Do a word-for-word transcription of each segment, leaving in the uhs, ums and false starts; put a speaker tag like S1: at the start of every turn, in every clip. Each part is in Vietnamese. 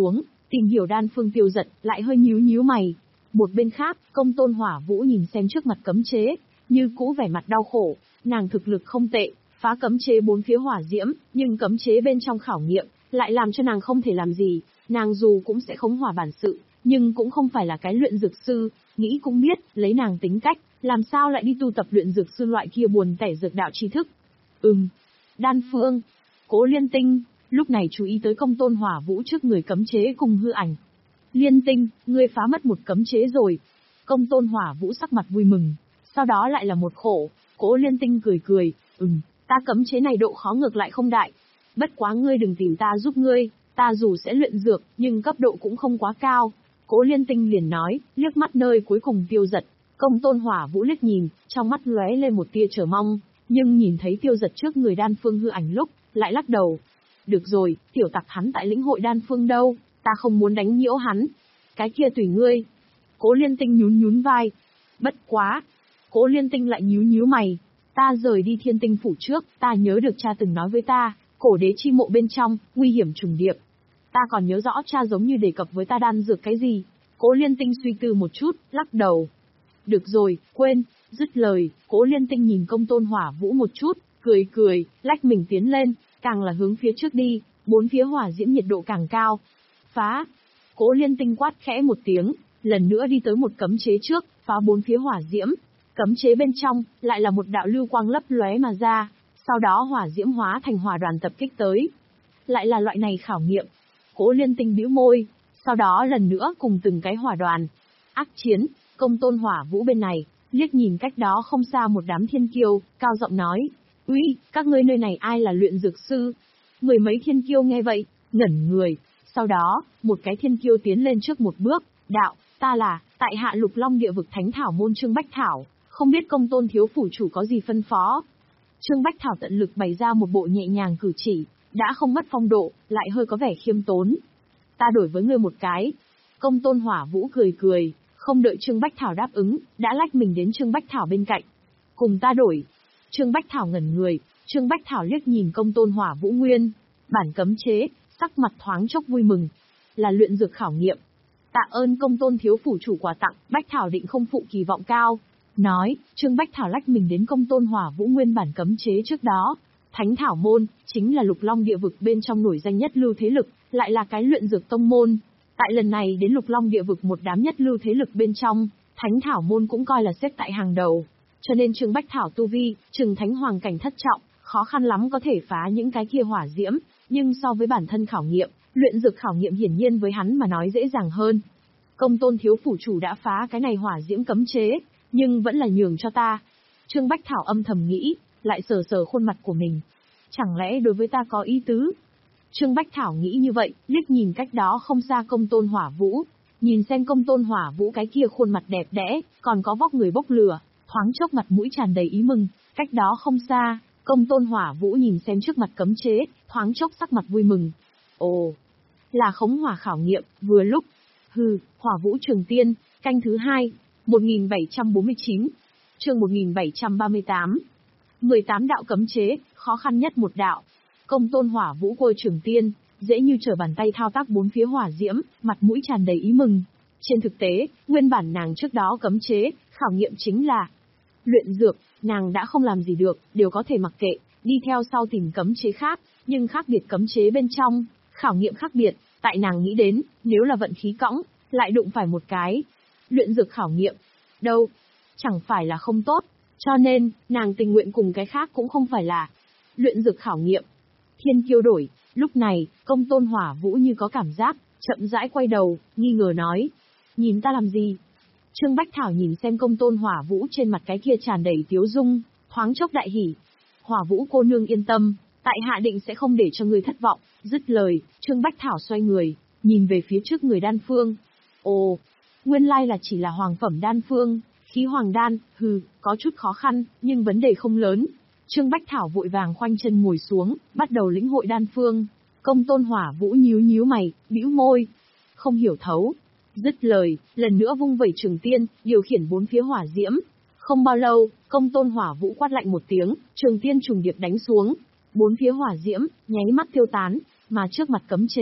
S1: xuống, tìm hiểu đan phương Tiêu Dật, lại hơi nhíu nhíu mày. Một bên khác, Công Tôn Hỏa Vũ nhìn xem trước mặt cấm chế, như cũ vẻ mặt đau khổ, nàng thực lực không tệ, phá cấm chế bốn phía hỏa diễm, nhưng cấm chế bên trong khảo nghiệm, lại làm cho nàng không thể làm gì, nàng dù cũng sẽ khống hỏa bản sự, nhưng cũng không phải là cái luyện dược sư, nghĩ cũng biết, lấy nàng tính cách, làm sao lại đi tu tập luyện dược sư loại kia buồn tẻ dược đạo tri thức. Ừm, đan phương, Cố Liên Tinh, lúc này chú ý tới Công Tôn Hỏa Vũ trước người cấm chế cùng hư ảnh. Liên Tinh, ngươi phá mất một cấm chế rồi. Công Tôn Hỏa Vũ sắc mặt vui mừng, sau đó lại là một khổ, Cố Liên Tinh cười cười, ừm, ta cấm chế này độ khó ngược lại không đại. Bất quá ngươi đừng tìm ta giúp ngươi, ta dù sẽ luyện dược, nhưng cấp độ cũng không quá cao. Cố Liên Tinh liền nói, liếc mắt nơi cuối cùng Tiêu Dật. Công Tôn Hỏa Vũ liếc nhìn, trong mắt lóe lên một tia chờ mong, nhưng nhìn thấy Tiêu Dật trước người đan phương hư ảnh lúc, lại lắc đầu. Được rồi, tiểu tặc hắn tại lĩnh hội đan phương đâu, ta không muốn đánh nhiễu hắn. Cái kia tùy ngươi. Cố Liên Tinh nhún nhún vai. Bất quá. Cố Liên Tinh lại nhíu nhíu mày. Ta rời đi Thiên Tinh phủ trước, ta nhớ được cha từng nói với ta, cổ đế chi mộ bên trong, nguy hiểm trùng điệp. Ta còn nhớ rõ cha giống như đề cập với ta đan dược cái gì. Cố Liên Tinh suy tư một chút, lắc đầu. Được rồi, quên, dứt lời, Cố Liên Tinh nhìn Công Tôn Hỏa Vũ một chút, cười cười, lách mình tiến lên, càng là hướng phía trước đi, bốn phía hỏa diễm nhiệt độ càng cao. Phá! Cố Liên Tinh quát khẽ một tiếng, lần nữa đi tới một cấm chế trước, phá bốn phía hỏa diễm. Cấm chế bên trong, lại là một đạo lưu quang lấp lóe mà ra, sau đó hỏa diễm hóa thành hỏa đoàn tập kích tới. Lại là loại này khảo nghiệm. Cố Liên Tinh bĩu môi, sau đó lần nữa cùng từng cái hỏa đoàn. Ác chiến, Công Tôn Hỏa Vũ bên này, liếc nhìn cách đó không xa một đám thiên kiêu, cao giọng nói. Uy, các ngươi nơi này ai là luyện dược sư? Mười mấy thiên kiêu nghe vậy, ngẩn người. Sau đó, một cái thiên kiêu tiến lên trước một bước, đạo, ta là, tại hạ Lục Long địa vực Thánh Thảo môn Trương Bách Thảo, không biết Công Tôn thiếu phủ chủ có gì phân phó. Trương Bách Thảo tận lực bày ra một bộ nhẹ nhàng cử chỉ, đã không mất phong độ, lại hơi có vẻ khiêm tốn. Ta đổi với ngươi một cái. Công Tôn Hỏa Vũ cười cười, không đợi Trương Bách Thảo đáp ứng, đã lách mình đến Trương Bách Thảo bên cạnh. Cùng ta đổi. Trương Bách Thảo ngẩn người, Trương Bách Thảo liếc nhìn Công Tôn Hỏa Vũ nguyên, bản cấm chế, sắc mặt thoáng chốc vui mừng. Là luyện dược khảo nghiệm. Tạ ơn Công Tôn thiếu phủ chủ quà tặng, Bách Thảo định không phụ kỳ vọng cao. Nói, Trương Bách Thảo lách mình đến Công Tôn Hỏa Vũ nguyên bản cấm chế trước đó. Thánh Thảo môn, chính là Lục Long địa vực bên trong nổi danh nhất lưu thế lực, lại là cái luyện dược tông môn. Tại lần này đến Lục Long địa vực một đám nhất lưu thế lực bên trong, Thánh Thảo môn cũng coi là xếp tại hàng đầu. Cho nên Trương Bách Thảo tu vi, chừng thánh hoàng cảnh thất trọng, khó khăn lắm có thể phá những cái kia hỏa diễm, nhưng so với bản thân khảo nghiệm, luyện dược khảo nghiệm hiển nhiên với hắn mà nói dễ dàng hơn. Công Tôn thiếu phủ chủ đã phá cái này hỏa diễm cấm chế, nhưng vẫn là nhường cho ta. Trương Bách Thảo âm thầm nghĩ, lại sờ sờ khuôn mặt của mình. Chẳng lẽ đối với ta có ý tứ? Trương Bách Thảo nghĩ như vậy, liếc nhìn cách đó không xa Công Tôn Hỏa Vũ, nhìn xem Công Tôn Hỏa Vũ cái kia khuôn mặt đẹp đẽ, còn có vóc người bốc lửa, thoáng chốc mặt mũi tràn đầy ý mừng. Cách đó không xa, Công Tôn Hỏa Vũ nhìn xem trước mặt cấm chế, thoáng chốc sắc mặt vui mừng. Ồ, là khống hỏa khảo nghiệm, vừa lúc. Hừ, Hỏa Vũ Trường Tiên, canh thứ hai, một nghìn bảy trăm bốn mươi chín, chương một nghìn bảy trăm ba mươi tám. mười tám đạo cấm chế, khó khăn nhất một đạo. Công Tôn Hỏa Vũ Côi Trường Tiên, dễ như trở bàn tay thao tác bốn phía hỏa diễm, mặt mũi tràn đầy ý mừng. Trên thực tế, nguyên bản nàng trước đó cấm chế, khảo nghiệm chính là luyện dược, nàng đã không làm gì được, đều có thể mặc kệ, đi theo sau tìm cấm chế khác, nhưng khác biệt cấm chế bên trong, khảo nghiệm khác biệt, tại nàng nghĩ đến, nếu là vận khí cõng, lại đụng phải một cái luyện dược khảo nghiệm, đâu, chẳng phải là không tốt, cho nên, nàng tình nguyện cùng cái khác cũng không phải là luyện dược khảo nghiệm. Thiên kiêu đổi, lúc này, Công Tôn Hỏa Vũ như có cảm giác, chậm rãi quay đầu, nghi ngờ nói, nhìn ta làm gì? Trương Bách Thảo nhìn xem Công Tôn Hỏa Vũ trên mặt cái kia tràn đầy tiếu dung, thoáng chốc đại hỉ. Hỏa Vũ cô nương yên tâm, tại hạ định sẽ không để cho người thất vọng. Dứt lời, Trương Bách Thảo xoay người, nhìn về phía trước người đan phương. Ồ, nguyên lai là chỉ là hoàng phẩm đan phương, khí hoàng đan, hừ, có chút khó khăn, nhưng vấn đề không lớn. Trương Bách Thảo vội vàng khoanh chân ngồi xuống, bắt đầu lĩnh hội đan phương. Công Tôn Hỏa Vũ nhíu nhíu mày, bĩu môi, không hiểu thấu. Dứt lời, lần nữa vung vẩy trường tiên, điều khiển bốn phía hỏa diễm. Không bao lâu, Công Tôn Hỏa Vũ quát lạnh một tiếng, trường tiên trùng điệp đánh xuống. Bốn phía hỏa diễm, nháy mắt tiêu tán, mà trước mặt cấm chế,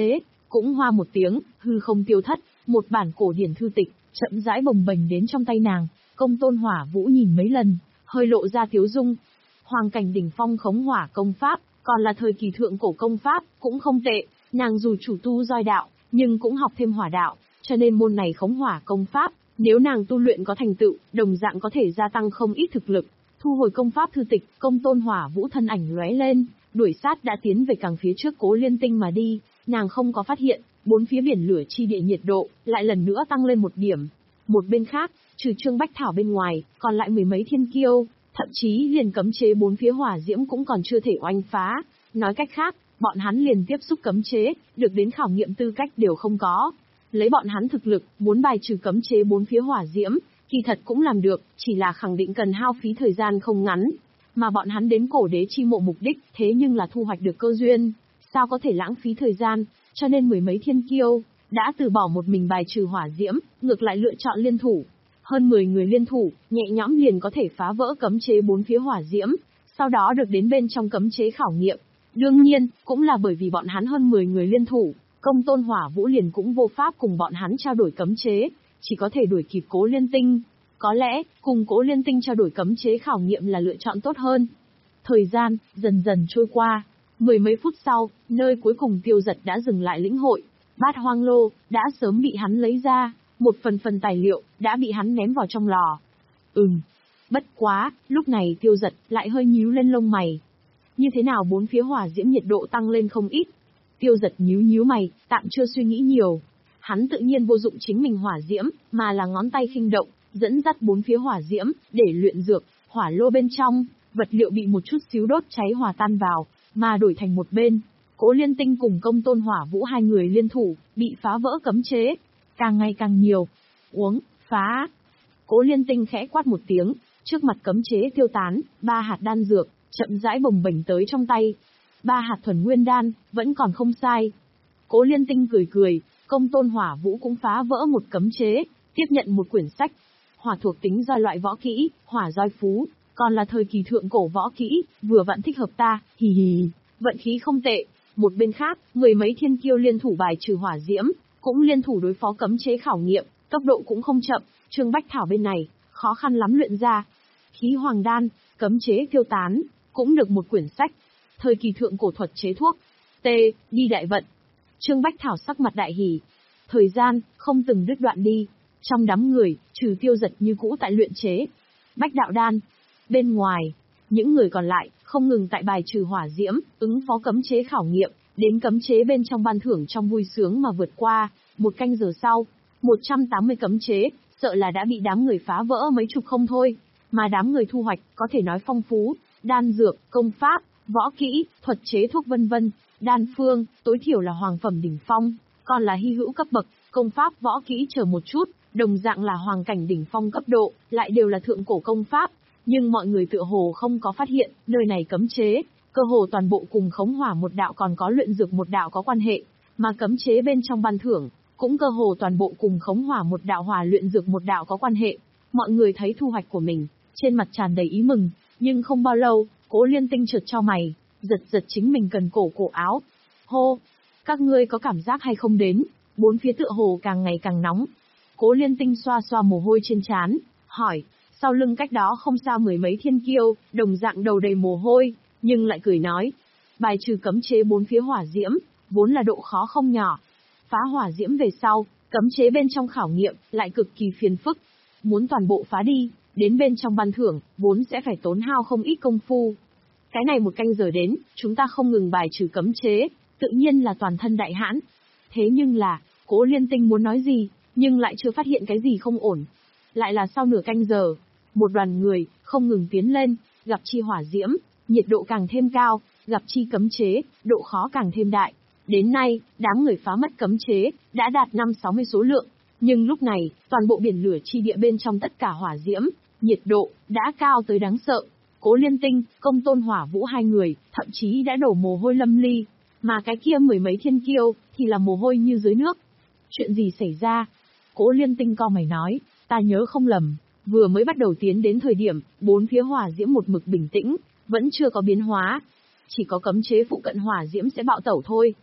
S1: cũng hoa một tiếng, hư không tiêu thất, một bản cổ điển thư tịch, chậm rãi bồng bềnh đến trong tay nàng. Công Tôn Hỏa Vũ nhìn mấy lần, hơi lộ ra tiếu dung. Hoàng cảnh đỉnh phong khống hỏa công pháp, còn là thời kỳ thượng cổ công pháp, cũng không tệ. Nàng dù chủ tu roi đạo, nhưng cũng học thêm hỏa đạo, cho nên môn này khống hỏa công pháp, nếu nàng tu luyện có thành tựu, đồng dạng có thể gia tăng không ít thực lực. Thu hồi công pháp thư tịch, Công Tôn Hỏa Vũ thân ảnh lóe lên, đuổi sát đã tiến về càng phía trước Cố Liên Tinh mà đi. Nàng không có phát hiện, bốn phía biển lửa chi địa nhiệt độ lại lần nữa tăng lên một điểm. Một bên khác, trừ Trương Bách Thảo bên ngoài, còn lại mười mấy thiên kiêu, thậm chí liền cấm chế bốn phía hỏa diễm cũng còn chưa thể oanh phá. Nói cách khác, bọn hắn liền tiếp xúc cấm chế, được đến khảo nghiệm tư cách đều không có. Lấy bọn hắn thực lực, muốn bài trừ cấm chế bốn phía hỏa diễm, kỳ thật cũng làm được, chỉ là khẳng định cần hao phí thời gian không ngắn. Mà bọn hắn đến cổ đế chi mộ mục đích, thế nhưng là thu hoạch được cơ duyên, sao có thể lãng phí thời gian, cho nên mười mấy thiên kiêu, đã từ bỏ một mình bài trừ hỏa diễm, ngược lại lựa chọn liên thủ. Hơn mười người liên thủ, nhẹ nhõm liền có thể phá vỡ cấm chế bốn phía hỏa diễm, sau đó được đến bên trong cấm chế khảo nghiệm. Đương nhiên, cũng là bởi vì bọn hắn hơn mười người liên thủ, Công Tôn Hỏa Vũ liền cũng vô pháp cùng bọn hắn trao đổi cấm chế, chỉ có thể đuổi kịp Cố Liên Tinh. Có lẽ, cùng Cố Liên Tinh trao đổi cấm chế khảo nghiệm là lựa chọn tốt hơn. Thời gian, dần dần trôi qua. Mười mấy phút sau, nơi cuối cùng Tiêu Giật đã dừng lại lĩnh hội. Bát hoang lô, đã sớm bị hắn lấy ra, một phần phần tài liệu, đã bị hắn ném vào trong lò. Ừm. Bất quá, lúc này Tiêu Giật lại hơi nhíu lên lông mày. Như thế nào bốn phía hỏa diễm nhiệt độ tăng lên không ít? Tiêu Giật nhíu nhíu mày, tạm chưa suy nghĩ nhiều. Hắn tự nhiên vô dụng chính mình hỏa diễm, mà là ngón tay khinh động, dẫn dắt bốn phía hỏa diễm, để luyện dược, hỏa lô bên trong, vật liệu bị một chút xíu đốt cháy hòa tan vào, mà đổi thành một bên. Cố Liên Tinh cùng Công Tôn Hỏa Vũ hai người liên thủ, bị phá vỡ cấm chế, càng ngày càng nhiều. Uống, phá. Cố Liên Tinh khẽ quát một tiếng, trước mặt cấm chế tiêu tán, ba hạt đan dược, chậm rãi bồng bềnh tới trong tay. Ba hạt thuần nguyên đan, vẫn còn không sai. Cố Liên Tinh cười cười, Công Tôn Hỏa Vũ cũng phá vỡ một cấm chế, tiếp nhận một quyển sách. Hỏa thuộc tính roi loại võ kỹ, hỏa roi phú, còn là thời kỳ thượng cổ võ kỹ, vừa vặn thích hợp ta, hì hì, vận khí không tệ. Một bên khác, mười mấy thiên kiêu liên thủ bài trừ hỏa diễm, cũng liên thủ đối phó cấm chế khảo nghiệm, tốc độ cũng không chậm. Trương Bách Thảo bên này, khó khăn lắm luyện ra. Khí hoàng đan, cấm chế tiêu tán, cũng được một quyển sách. Thời kỳ thượng cổ thuật chế thuốc. T, đi đại vận. Trương Bách Thảo sắc mặt đại hỉ. Thời gian, không từng đứt đoạn đi. Trong đám người, trừ Tiêu Giật như cũ tại luyện chế. Bách đạo đan. Bên ngoài, những người còn lại, không ngừng tại bài trừ hỏa diễm, ứng phó cấm chế khảo nghiệm, đến cấm chế bên trong ban thưởng trong vui sướng mà vượt qua. Một canh giờ sau, một trăm tám mươi cấm chế, sợ là đã bị đám người phá vỡ mấy chục không thôi. Mà đám người thu hoạch, có thể nói phong phú, đan dược, công pháp, võ kỹ, thuật chế thuốc vân vân, đan phương, tối thiểu là hoàng phẩm đỉnh phong, còn là hy hữu cấp bậc, công pháp võ kỹ chờ một chút, đồng dạng là hoàng cảnh đỉnh phong cấp độ, lại đều là thượng cổ công pháp, nhưng mọi người tựa hồ không có phát hiện, nơi này cấm chế, cơ hồ toàn bộ cùng khống hỏa một đạo còn có luyện dược một đạo có quan hệ, mà cấm chế bên trong ban thưởng, cũng cơ hồ toàn bộ cùng khống hỏa một đạo hòa luyện dược một đạo có quan hệ. Mọi người thấy thu hoạch của mình, trên mặt tràn đầy ý mừng, nhưng không bao lâu, Cố Liên Tinh chợt chau mày, giật giật chính mình cần cổ cổ áo. Hô, các ngươi có cảm giác hay không đến, bốn phía tựa hồ càng ngày càng nóng. Cố Liên Tinh xoa xoa mồ hôi trên trán, hỏi, sau lưng cách đó không xa mười mấy thiên kiêu, đồng dạng đầu đầy mồ hôi, nhưng lại cười nói, bài trừ cấm chế bốn phía hỏa diễm, vốn là độ khó không nhỏ. Phá hỏa diễm về sau, cấm chế bên trong khảo nghiệm, lại cực kỳ phiền phức. Muốn toàn bộ phá đi, đến bên trong ban thưởng, vốn sẽ phải tốn hao không ít công phu. Cái này một canh giờ đến, chúng ta không ngừng bài trừ cấm chế, tự nhiên là toàn thân đại hãn. Thế nhưng là, Cố Liên Tinh muốn nói gì, nhưng lại chưa phát hiện cái gì không ổn. Lại là sau nửa canh giờ, một đoàn người, không ngừng tiến lên, gặp chi hỏa diễm, nhiệt độ càng thêm cao, gặp chi cấm chế, độ khó càng thêm đại. Đến nay, đám người phá mất cấm chế, đã đạt năm sáu mươi số lượng. Nhưng lúc này, toàn bộ biển lửa chi địa bên trong tất cả hỏa diễm, nhiệt độ, đã cao tới đáng sợ. Cố Liên Tinh, Công Tôn Hỏa Vũ hai người, thậm chí đã đổ mồ hôi lâm ly. Mà cái kia mười mấy thiên kiêu, thì là mồ hôi như dưới nước. Chuyện gì xảy ra? Cố Liên Tinh co mày nói, ta nhớ không lầm, vừa mới bắt đầu tiến đến thời điểm, bốn phía hỏa diễm một mực bình tĩnh, vẫn chưa có biến hóa. Chỉ có cấm chế phụ cận hỏa diễm sẽ bạo tẩu thôi.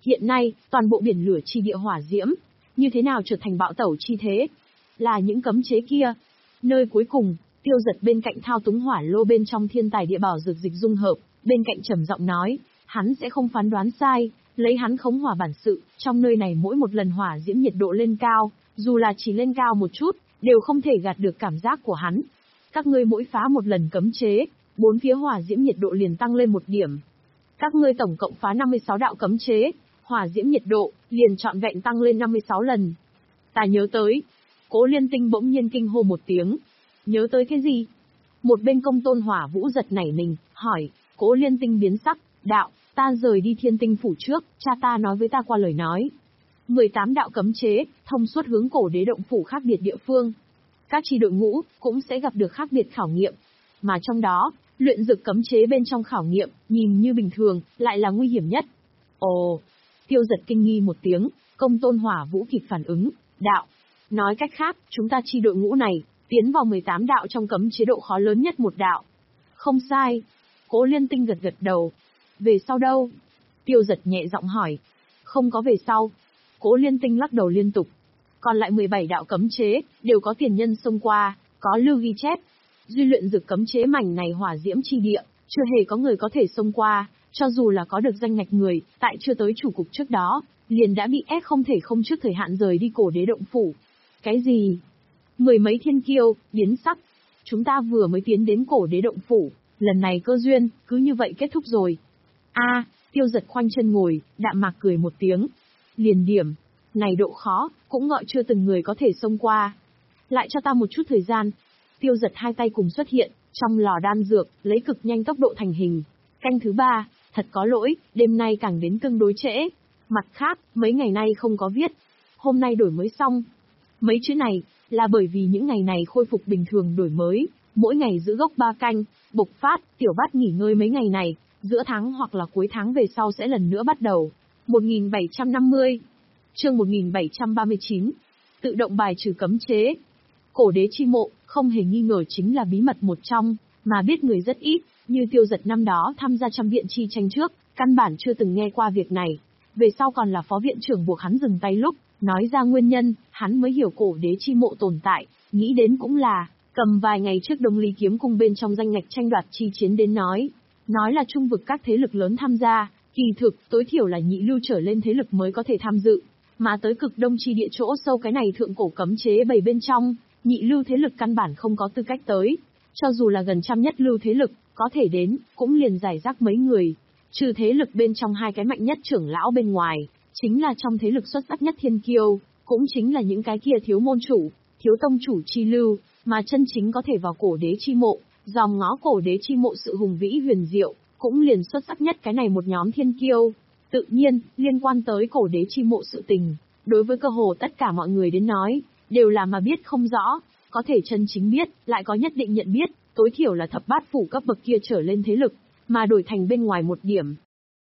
S1: Hiện nay, toàn bộ biển lửa chi địa hỏa diễm, như thế nào trở thành bạo tẩu chi thế? Là những cấm chế kia. Nơi cuối cùng, Tiêu Giật bên cạnh thao túng hỏa lô bên trong thiên tài địa bảo dược dịch dung hợp, bên cạnh trầm giọng nói, hắn sẽ không phán đoán sai, lấy hắn khống hỏa bản sự, trong nơi này mỗi một lần hỏa diễm nhiệt độ lên cao, dù là chỉ lên cao một chút, đều không thể gạt được cảm giác của hắn. Các ngươi mỗi phá một lần cấm chế, bốn phía hỏa diễm nhiệt độ liền tăng lên một điểm. Các ngươi tổng cộng phá năm mươi sáu đạo cấm chế, hỏa diễm nhiệt độ liền trọn vẹn tăng lên năm mươi sáu lần. Ta nhớ tới. Cố Liên Tinh bỗng nhiên kinh hô một tiếng. Nhớ tới cái gì? Một bên Công Tôn Hỏa Vũ giật nảy mình, hỏi. Cố Liên Tinh biến sắc, đạo, ta rời đi Thiên Tinh phủ trước, cha ta nói với ta qua lời nói. mười tám đạo cấm chế, thông suốt hướng Cổ Đế động phủ khác biệt địa phương. Các chi đội ngũ cũng sẽ gặp được khác biệt khảo nghiệm, mà trong đó, luyện dược cấm chế bên trong khảo nghiệm, nhìn như bình thường, lại là nguy hiểm nhất. Ồ, Tiêu Giật kinh nghi một tiếng, Công Tôn Hỏa Vũ kịp phản ứng, đạo. Nói cách khác, chúng ta chi đội ngũ này, tiến vào mười tám đạo trong cấm chế độ khó lớn nhất một đạo. Không sai. Cố Liên Tinh gật gật đầu. Về sau đâu? Tiêu Giật nhẹ giọng hỏi. Không có về sau. Cố Liên Tinh lắc đầu liên tục. Còn lại mười bảy đạo cấm chế, đều có tiền nhân xông qua, có lưu ghi chép. Duy luyện dược cấm chế mảnh này hỏa diễm chi địa, chưa hề có người có thể xông qua, cho dù là có được danh ngạch người, tại chưa tới chủ cục trước đó, liền đã bị ép không thể không trước thời hạn rời đi Cổ Đế động phủ. Cái gì? Mười mấy thiên kiêu, biến sắc. Chúng ta vừa mới tiến đến Cổ Đế động phủ, lần này cơ duyên, cứ như vậy kết thúc rồi. A, Tiêu Giật khoanh chân ngồi, đạm mạc cười một tiếng. Liền điểm, này độ khó, cũng gọi chưa từng người có thể xông qua. Lại cho ta một chút thời gian. Tiêu Giật hai tay cùng xuất hiện, trong lò đan dược, lấy cực nhanh tốc độ thành hình. Canh thứ ba, thật có lỗi, đêm nay càng đến tương đối trễ. Mặt khác, mấy ngày nay không có viết. Hôm nay đổi mới xong. Mấy chữ này, là bởi vì những ngày này khôi phục bình thường đổi mới, mỗi ngày giữ gốc ba canh, bộc phát, tiểu bát nghỉ ngơi mấy ngày này, giữa tháng hoặc là cuối tháng về sau sẽ lần nữa bắt đầu. một nghìn bảy trăm năm mươi Chương một nghìn bảy trăm ba mươi chín Tự động bài trừ cấm chế. Cổ Đế chi mộ, không hề nghi ngờ chính là bí mật một trong, mà biết người rất ít, như Tiêu Giật năm đó tham gia trăm viện chi tranh trước, căn bản chưa từng nghe qua việc này. Về sau còn là phó viện trưởng buộc hắn dừng tay lúc, nói ra nguyên nhân, hắn mới hiểu Cổ Đế chi mộ tồn tại, nghĩ đến cũng là, cầm vài ngày trước Đông Ly kiếm cung bên trong danh ngạch tranh đoạt chi chiến đến nói. Nói là trung vực các thế lực lớn tham gia, kỳ thực, tối thiểu là nhị lưu trở lên thế lực mới có thể tham dự, mà tới cực đông chi địa chỗ sâu cái này thượng cổ cấm chế bày bên trong, nhị lưu thế lực căn bản không có tư cách tới. Cho dù là gần trăm nhất lưu thế lực, có thể đến, cũng liền giải rác mấy người. Trừ thế lực bên trong hai cái mạnh nhất trưởng lão bên ngoài, chính là trong thế lực xuất sắc nhất thiên kiêu, cũng chính là những cái kia thiếu môn chủ, thiếu tông chủ chi lưu, mà chân chính có thể vào Cổ Đế chi mộ, dòm ngó Cổ Đế chi mộ sự hùng vĩ huyền diệu, cũng liền xuất sắc nhất cái này một nhóm thiên kiêu. Tự nhiên, liên quan tới Cổ Đế chi mộ sự tình, đối với cơ hồ tất cả mọi người đến nói, đều là mà biết không rõ, có thể chân chính biết, lại có nhất định nhận biết, tối thiểu là thập bát phủ cấp bậc kia trở lên thế lực, mà đổi thành bên ngoài một điểm.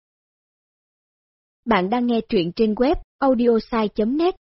S2: Bạn đang nghe truyện trên web audiosai chấm net.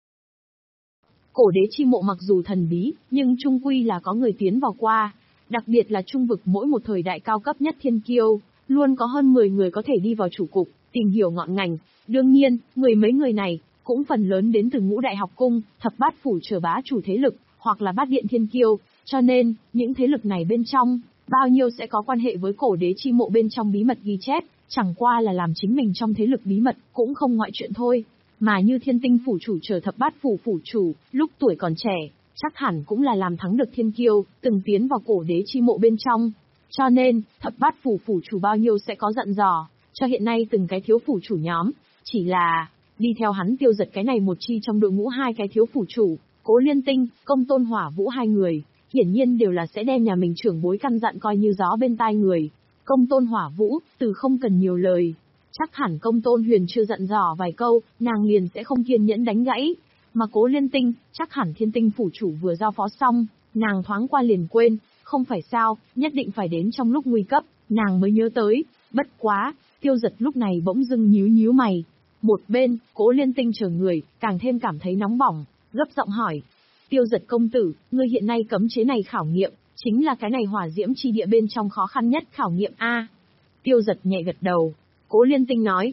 S1: Cổ Đế chi mộ mặc dù thần bí, nhưng chung quy là có người tiến vào qua, đặc biệt là trung vực mỗi một thời đại cao cấp nhất thiên kiêu, luôn có hơn mười người có thể đi vào chủ cục, tìm hiểu ngọn ngành. Đương nhiên, mười mấy người này, cũng phần lớn đến từ ngũ đại học cung, thập bát phủ trở bá chủ thế lực, hoặc là bát điện thiên kiêu, cho nên, những thế lực này bên trong, bao nhiêu sẽ có quan hệ với Cổ Đế chi mộ bên trong bí mật ghi chép, chẳng qua là làm chính mình trong thế lực bí mật, cũng không ngoại chuyện thôi. Mà như Thiên Tinh phủ chủ trở thập bát phủ phủ chủ, lúc tuổi còn trẻ, chắc hẳn cũng là làm thắng được thiên kiêu, từng tiến vào Cổ Đế chi mộ bên trong. Cho nên, thập bát phủ phủ chủ bao nhiêu sẽ có dặn dò, cho hiện nay từng cái thiếu phủ chủ nhóm, chỉ là, đi theo hắn Tiêu Giật cái này một chi trong đội ngũ hai cái thiếu phủ chủ, Cố Liên Tinh, Công Tôn Hỏa Vũ hai người, hiển nhiên đều là sẽ đem nhà mình trưởng bối căn dặn coi như gió bên tai người. Công Tôn Hỏa Vũ, từ không cần nhiều lời. Chắc hẳn Công Tôn Huyền chưa dặn dò vài câu, nàng liền sẽ không kiên nhẫn đánh gãy. Mà Cố Liên Tinh, chắc hẳn Thiên Tinh phủ chủ vừa giao phó xong, nàng thoáng qua liền quên, không phải sao, nhất định phải đến trong lúc nguy cấp, nàng mới nhớ tới. Bất quá, Tiêu Giật lúc này bỗng dưng nhíu nhíu mày. Một bên, Cố Liên Tinh chờ người, càng thêm cảm thấy nóng bỏng, gấp giọng hỏi. Tiêu Giật công tử, ngươi hiện nay cấm chế này khảo nghiệm, chính là cái này hỏa diễm chi địa bên trong khó khăn nhất khảo nghiệm A. Tiêu Giật nhẹ gật đầu. Cố Liên Tinh nói.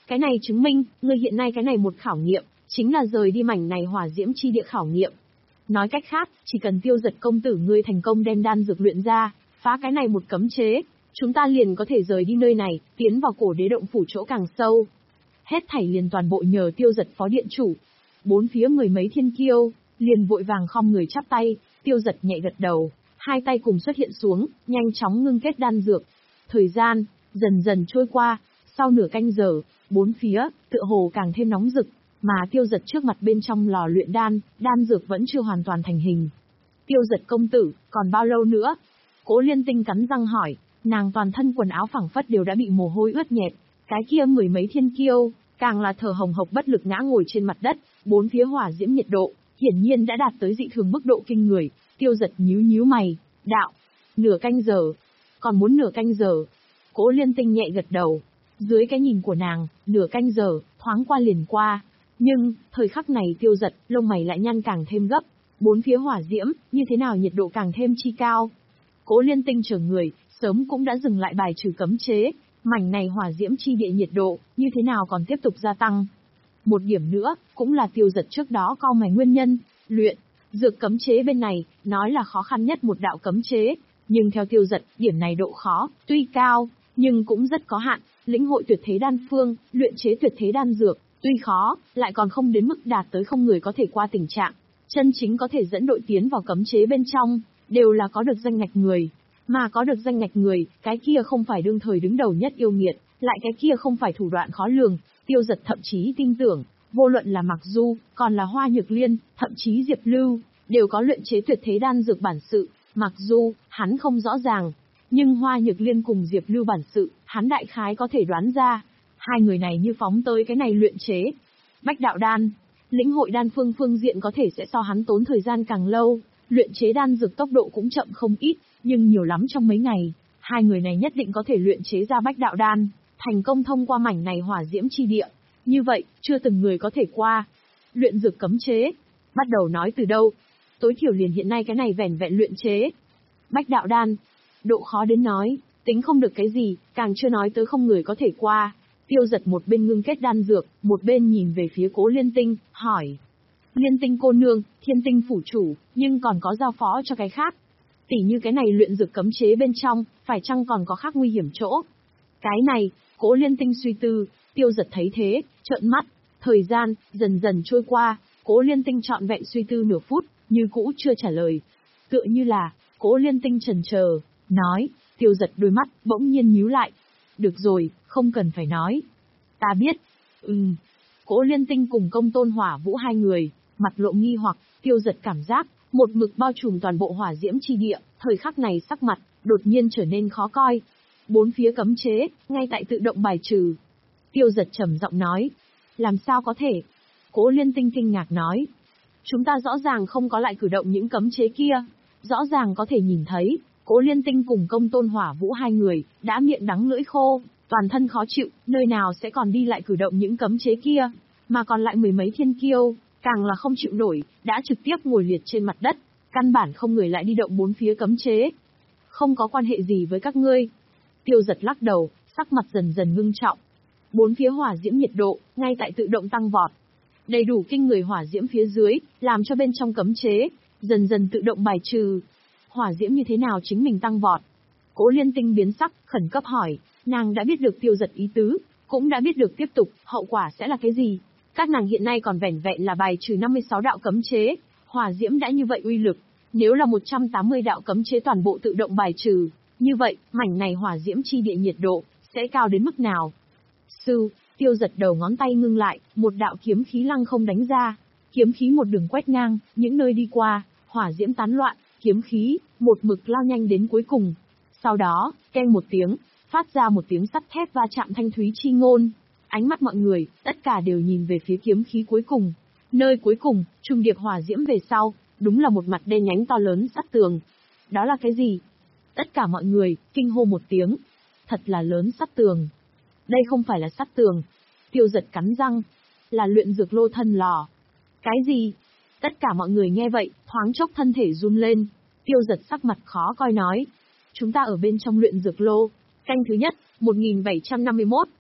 S1: Cái này chứng minh, ngươi hiện nay cái này một khảo nghiệm, chính là rời đi mảnh này hỏa diễm chi địa khảo nghiệm. Nói cách khác, chỉ cần Tiêu Dật công tử ngươi thành công đem đan dược luyện ra, phá cái này một cấm chế, chúng ta liền có thể rời đi nơi này, tiến vào cổ đế động phủ chỗ càng sâu. Hết thảy liền toàn bộ nhờ Tiêu Dật phó điện chủ. Bốn phía mười mấy thiên kiêu, liền vội vàng khom người chắp tay, Tiêu Dật nhẹ gật đầu, hai tay cùng xuất hiện xuống, nhanh chóng ngưng kết đan dược. Thời gian, dần dần trôi qua, sau nửa canh giờ, bốn phía, tựa hồ càng thêm nóng rực, mà Tiêu Dật trước mặt bên trong lò luyện đan, đan dược vẫn chưa hoàn toàn thành hình. Tiêu Dật công tử, còn bao lâu nữa? Cố Liên Tinh cắn răng hỏi, nàng toàn thân quần áo phẳng phất đều đã bị mồ hôi ướt nhẹp, cái kia mười mấy thiên kiêu, càng là thở hồng hộc bất lực ngã ngồi trên mặt đất, bốn phía hỏa diễm nhiệt độ, hiển nhiên đã đạt tới dị thường mức độ kinh người. Tiêu Dật nhíu nhíu mày, đạo, nửa canh giờ, còn muốn nửa canh giờ. Cố Liên Tinh nhẹ gật đầu, dưới cái nhìn của nàng, nửa canh giờ, thoáng qua liền qua. Nhưng, thời khắc này Tiêu Dật, lông mày lại nhăn càng thêm gấp, bốn phía hỏa diễm, như thế nào nhiệt độ càng thêm chi cao. Cố Liên Tinh chờ người, sớm cũng đã dừng lại bài trừ cấm chế, mảnh này hỏa diễm chi địa nhiệt độ, như thế nào còn tiếp tục gia tăng. Một điểm nữa, cũng là Tiêu Dật trước đó cau mày nguyên nhân, luyện, dược cấm chế bên này, nói là khó khăn nhất một đạo cấm chế, nhưng theo Tiêu Dật, điểm này độ khó, tuy cao, nhưng cũng rất có hạn, lĩnh hội tuyệt thế đan phương, luyện chế tuyệt thế đan dược, tuy khó, lại còn không đến mức đạt tới không người có thể qua tình trạng, chân chính có thể dẫn đội tiến vào cấm chế bên trong, đều là có được danh ngạch người. Mà có được danh ngạch người, cái kia không phải đương thời đứng đầu nhất yêu nghiệt, lại cái kia không phải thủ đoạn khó lường. Tiêu Dật thậm chí tin tưởng, vô luận là Mạc Du, còn là Hoa Nhược Liên, thậm chí Diệp Lưu, đều có luyện chế tuyệt thế đan dược bản sự. Mặc dù, hắn không rõ ràng, nhưng Hoa Nhược Liên cùng Diệp Lưu bản sự, hắn đại khái có thể đoán ra. Hai người này như phóng tới cái này luyện chế. Bách đạo đan, lĩnh hội đan phương phương diện có thể sẽ so hắn tốn thời gian càng lâu, luyện chế đan dược tốc độ cũng chậm không ít, nhưng nhiều lắm trong mấy ngày, hai người này nhất định có thể luyện chế ra bách đạo đan, thành công thông qua mảnh này hỏa diễm chi địa. Như vậy, chưa từng người có thể qua. Luyện dược cấm chế, bắt đầu nói từ đâu? Tối thiểu liền hiện nay cái này vẻn vẹn luyện chế. Bách đạo đan, độ khó đến nói, tính không được cái gì, càng chưa nói tới không người có thể qua. Tiêu Dật một bên ngưng kết đan dược, một bên nhìn về phía Cố Liên Tinh, hỏi. Liên Tinh cô nương, Thiên Tinh phủ chủ, nhưng còn có giao phó cho cái khác. Tỉ như cái này luyện dược cấm chế bên trong, phải chăng còn có khác nguy hiểm chỗ? Cái này, Cố Liên Tinh suy tư, Tiêu Dật thấy thế, trợn mắt. Thời gian, dần dần trôi qua, Cố Liên Tinh trọn vẹn suy tư nửa phút, như cũ chưa trả lời. Tựa như là, Cố Liên Tinh chần chờ, nói, Tiêu Dật đôi mắt, bỗng nhiên nhíu lại. Được rồi, không cần phải nói. Ta biết. Ừm. Cố Liên Tinh cùng Công Tôn Hỏa Vũ hai người, mặt lộ nghi hoặc, Tiêu Dật cảm giác, một mực bao trùm toàn bộ hỏa diễm chi địa, thời khắc này sắc mặt, đột nhiên trở nên khó coi. Bốn phía cấm chế, ngay tại tự động bài trừ. Tiêu Dật trầm giọng nói, làm sao có thể? Cố Liên Tinh kinh ngạc nói, chúng ta rõ ràng không có lại cử động những cấm chế kia, rõ ràng có thể nhìn thấy, Cố Liên Tinh cùng Công Tôn Hỏa Vũ hai người, đã miệng đắng lưỡi khô, toàn thân khó chịu, nơi nào sẽ còn đi lại cử động những cấm chế kia, mà còn lại mười mấy thiên kiêu, càng là không chịu nổi, đã trực tiếp ngồi liệt trên mặt đất, căn bản không người lại đi động bốn phía cấm chế. Không có quan hệ gì với các ngươi. Tiêu Dật lắc đầu, sắc mặt dần dần ngưng trọng. Bốn phía hỏa diễm nhiệt độ, ngay tại tự động tăng vọt. Đầy đủ kinh người hỏa diễm phía dưới, làm cho bên trong cấm chế, dần dần tự động bài trừ. Hỏa diễm như thế nào chính mình tăng vọt? Cố Liên Tinh biến sắc, khẩn cấp hỏi, nàng đã biết được Tiêu Dật ý tứ, cũng đã biết được tiếp tục, hậu quả sẽ là cái gì? Các nàng hiện nay còn vẻn vẹn là bài trừ năm mươi sáu đạo cấm chế, hỏa diễm đã như vậy uy lực, nếu là một trăm tám mươi đạo cấm chế toàn bộ tự động bài trừ, như vậy, mảnh này hỏa diễm chi địa nhiệt độ, sẽ cao đến mức nào? Sư, Tiêu Dật đầu ngón tay ngưng lại, một đạo kiếm khí lăng không đánh ra, kiếm khí một đường quét ngang, những nơi đi qua, hỏa diễm tán loạn, kiếm khí, một mực lao nhanh đến cuối cùng. Sau đó, keng một tiếng, phát ra một tiếng sắt thép va chạm thanh thúy chi ngôn. Ánh mắt mọi người, tất cả đều nhìn về phía kiếm khí cuối cùng. Nơi cuối cùng, trung điệp hỏa diễm về sau, đúng là một mặt đen nhánh to lớn sắt tường. Đó là cái gì? Tất cả mọi người, kinh hô một tiếng. Thật là lớn sắt tường. Đây không phải là sắt tường. Tiêu Dật cắn răng. Là luyện dược lô thân lò. Cái gì? Tất cả mọi người nghe vậy, thoáng chốc thân thể run lên. Tiêu Dật sắc mặt khó coi nói. Chúng ta ở bên trong luyện dược lô. Canh thứ nhất, một nghìn bảy trăm năm mươi mốt.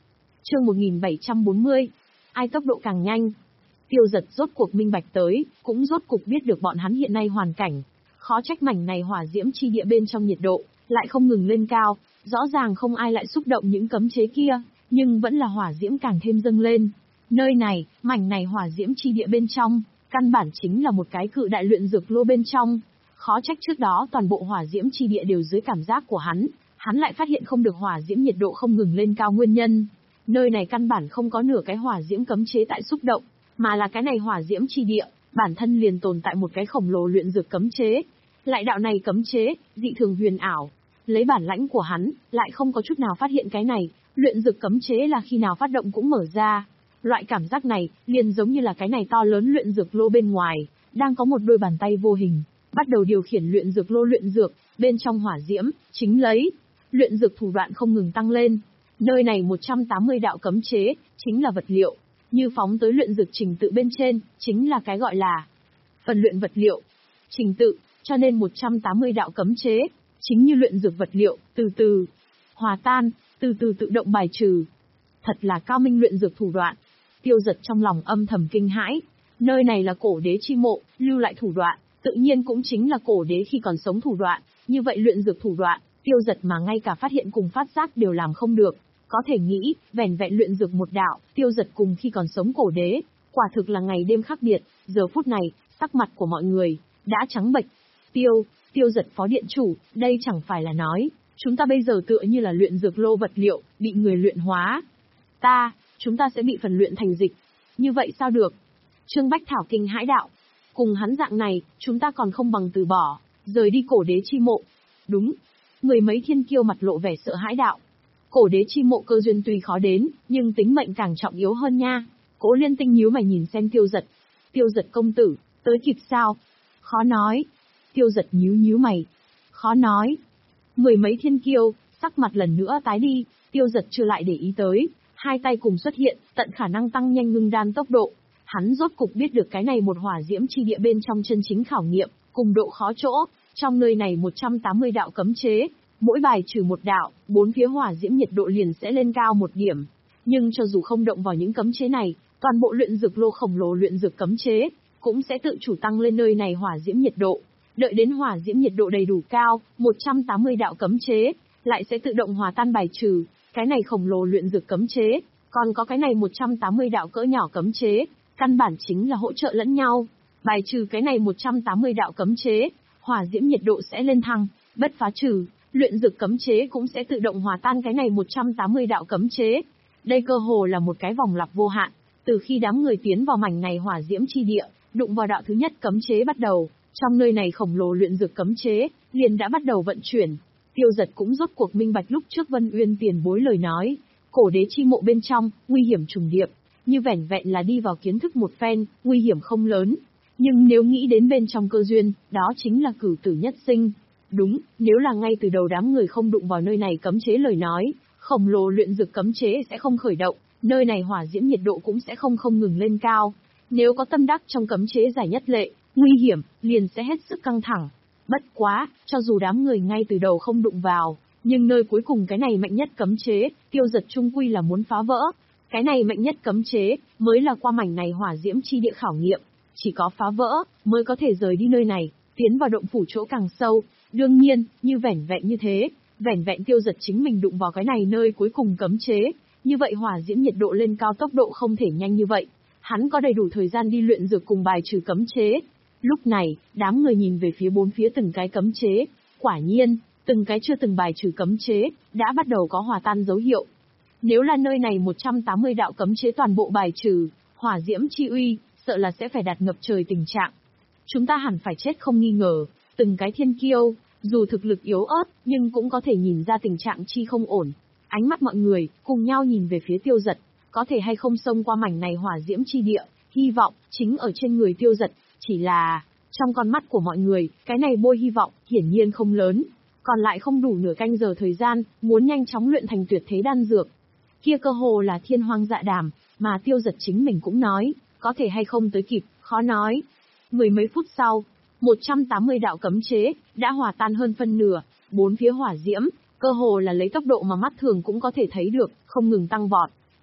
S1: Chương một nghìn bảy trăm bốn mươi. Ai tốc độ càng nhanh? Tiêu Dật rốt cuộc minh bạch tới, cũng rốt cuộc biết được bọn hắn hiện nay hoàn cảnh. Khó trách mảnh này hỏa diễm chi địa bên trong nhiệt độ lại không ngừng lên cao, rõ ràng không ai lại xúc động những cấm chế kia, nhưng vẫn là hỏa diễm càng thêm dâng lên. Nơi này, mảnh này hỏa diễm chi địa bên trong, căn bản chính là một cái cự đại luyện dược lô bên trong. Khó trách trước đó toàn bộ hỏa diễm chi địa đều dưới cảm giác của hắn, hắn lại phát hiện không được hỏa diễm nhiệt độ không ngừng lên cao nguyên nhân. Nơi này căn bản không có nửa cái hỏa diễm cấm chế tại xúc động, mà là cái này hỏa diễm chi địa, bản thân liền tồn tại một cái khổng lồ luyện dược cấm chế. Lại đạo này cấm chế, dị thường huyền ảo. Lấy bản lãnh của hắn, lại không có chút nào phát hiện cái này, luyện dược cấm chế là khi nào phát động cũng mở ra. Loại cảm giác này, liền giống như là cái này to lớn luyện dược lô bên ngoài, đang có một đôi bàn tay vô hình, bắt đầu điều khiển luyện dược lô luyện dược, bên trong hỏa diễm, chính lấy. Luyện dược thủ đoạn không ngừng tăng lên. Nơi này một trăm tám mươi đạo cấm chế, chính là vật liệu. Như phóng tới luyện dược trình tự bên trên, chính là cái gọi là phần luyện vật liệu. Trình tự, cho nên một trăm tám mươi đạo cấm chế, chính như luyện dược vật liệu, từ từ hòa tan, từ từ tự động bài trừ. Thật là cao minh luyện dược thủ đoạn. Tiêu Dật trong lòng âm thầm kinh hãi. Nơi này là cổ đế chi mộ, lưu lại thủ đoạn, tự nhiên cũng chính là cổ đế khi còn sống thủ đoạn. Như vậy luyện dược thủ đoạn, Tiêu Dật mà ngay cả phát hiện cùng phát giác đều làm không được. Có thể nghĩ, vẻn vẹn luyện dược một đạo, Tiêu Dật cùng khi còn sống cổ đế, quả thực là ngày đêm khác biệt. Giờ phút này, sắc mặt của mọi người đã trắng bệch. Tiêu, Tiêu Dật phó điện chủ, đây chẳng phải là nói, chúng ta bây giờ tựa như là luyện dược lô vật liệu, bị người luyện hóa. Ta, chúng ta sẽ bị phần luyện thành dịch. Như vậy sao được? Trương Bách Thảo kinh hãi đạo. Cùng hắn dạng này, chúng ta còn không bằng từ bỏ, rời đi cổ đế chi mộ. Đúng. Mười mấy thiên kiêu mặt lộ vẻ sợ hãi đạo. Cổ đế chi mộ cơ duyên tuy khó đến, nhưng tính mệnh càng trọng yếu hơn nha. Cố Liên Tinh nhíu mày nhìn xem Tiêu Dật. Tiêu Dật công tử, tới kịp sao? Khó nói. Tiêu Dật nhíu nhíu mày. Khó nói. Mười mấy thiên kiêu, sắc mặt lần nữa tái đi, Tiêu Dật chưa lại để ý tới. Hai tay cùng xuất hiện, tận khả năng tăng nhanh ngưng đan tốc độ. Hắn rốt cục biết được cái này một hỏa diễm chi địa bên trong chân chính khảo nghiệm, cùng độ khó chỗ. Trong nơi này một trăm tám mươi đạo cấm chế, mỗi bài trừ một đạo, bốn phía hỏa diễm nhiệt độ liền sẽ lên cao một điểm. Nhưng cho dù không động vào những cấm chế này, toàn bộ luyện dược lô khổng lồ luyện dược cấm chế, cũng sẽ tự chủ tăng lên nơi này hỏa diễm nhiệt độ. Đợi đến hỏa diễm nhiệt độ đầy đủ cao, một trăm tám mươi đạo cấm chế, lại sẽ tự động hòa tan bài trừ. Cái này khổng lồ luyện dược cấm chế, còn có cái này một trăm tám mươi đạo cỡ nhỏ cấm chế, căn bản chính là hỗ trợ lẫn nhau. Bài trừ cái này một trăm tám mươi đạo cấm chế, hỏa diễm nhiệt độ sẽ lên thăng, bất phá trừ, luyện dược cấm chế cũng sẽ tự động hòa tan cái này một trăm tám mươi đạo cấm chế. Đây cơ hồ là một cái vòng lặp vô hạn, từ khi đám người tiến vào mảnh này hỏa diễm chi địa, đụng vào đạo thứ nhất cấm chế bắt đầu, trong nơi này khổng lồ luyện dược cấm chế, liền đã bắt đầu vận chuyển. Tiêu Dật cũng rốt cuộc minh bạch lúc trước Vân Uyên tiền bối lời nói, cổ đế chi mộ bên trong, nguy hiểm trùng điệp, như vẻn vẹn là đi vào kiến thức một phen, nguy hiểm không lớn. Nhưng nếu nghĩ đến bên trong cơ duyên, đó chính là cửu tử nhất sinh. Đúng, nếu là ngay từ đầu đám người không đụng vào nơi này cấm chế lời nói, khổng lồ luyện dược cấm chế sẽ không khởi động, nơi này hỏa diễm nhiệt độ cũng sẽ không không ngừng lên cao. Nếu có tâm đắc trong cấm chế giải nhất lệ, nguy hiểm, liền sẽ hết sức căng thẳng. Bất quá, cho dù đám người ngay từ đầu không đụng vào, nhưng nơi cuối cùng cái này mạnh nhất cấm chế, Tiêu Dật chung quy là muốn phá vỡ. Cái này mạnh nhất cấm chế, mới là qua mảnh này hỏa diễm chi địa khảo nghiệm. Chỉ có phá vỡ, mới có thể rời đi nơi này, tiến vào động phủ chỗ càng sâu. Đương nhiên, như vẻn vẹn như thế, vẻn vẹn Tiêu Dật chính mình đụng vào cái này nơi cuối cùng cấm chế, như vậy hỏa diễm nhiệt độ lên cao tốc độ không thể nhanh như vậy. Hắn có đầy đủ thời gian đi luyện dược cùng bài trừ cấm chế. Lúc này, đám người nhìn về phía bốn phía từng cái cấm chế, quả nhiên, từng cái chưa từng bài trừ cấm chế, đã bắt đầu có hòa tan dấu hiệu. Nếu là nơi này một trăm tám mươi đạo cấm chế toàn bộ bài trừ, hỏa diễm chi uy, sợ là sẽ phải đạt ngập trời tình trạng. Chúng ta hẳn phải chết không nghi ngờ, từng cái thiên kiêu, dù thực lực yếu ớt, nhưng cũng có thể nhìn ra tình trạng chi không ổn. Ánh mắt mọi người, cùng nhau nhìn về phía Tiêu Dật, có thể hay không xông qua mảnh này hỏa diễm chi địa, hy vọng, chính ở trên người Tiêu Dật, chỉ là, trong con mắt của mọi người, cái này bôi hy vọng, hiển nhiên không lớn, còn lại không đủ nửa canh giờ thời gian, muốn nhanh chóng luyện thành tuyệt thế đan dược. Kia cơ hồ là thiên hoang dạ đàm, mà Tiêu Dật chính mình cũng nói, có thể hay không tới kịp, khó nói. Mười mấy phút sau, một trăm tám mươi đạo cấm chế, đã hòa tan hơn phân nửa, bốn phía hỏa diễm, cơ hồ là lấy tốc độ mà mắt thường cũng có thể thấy được, không ngừng tăng vọt.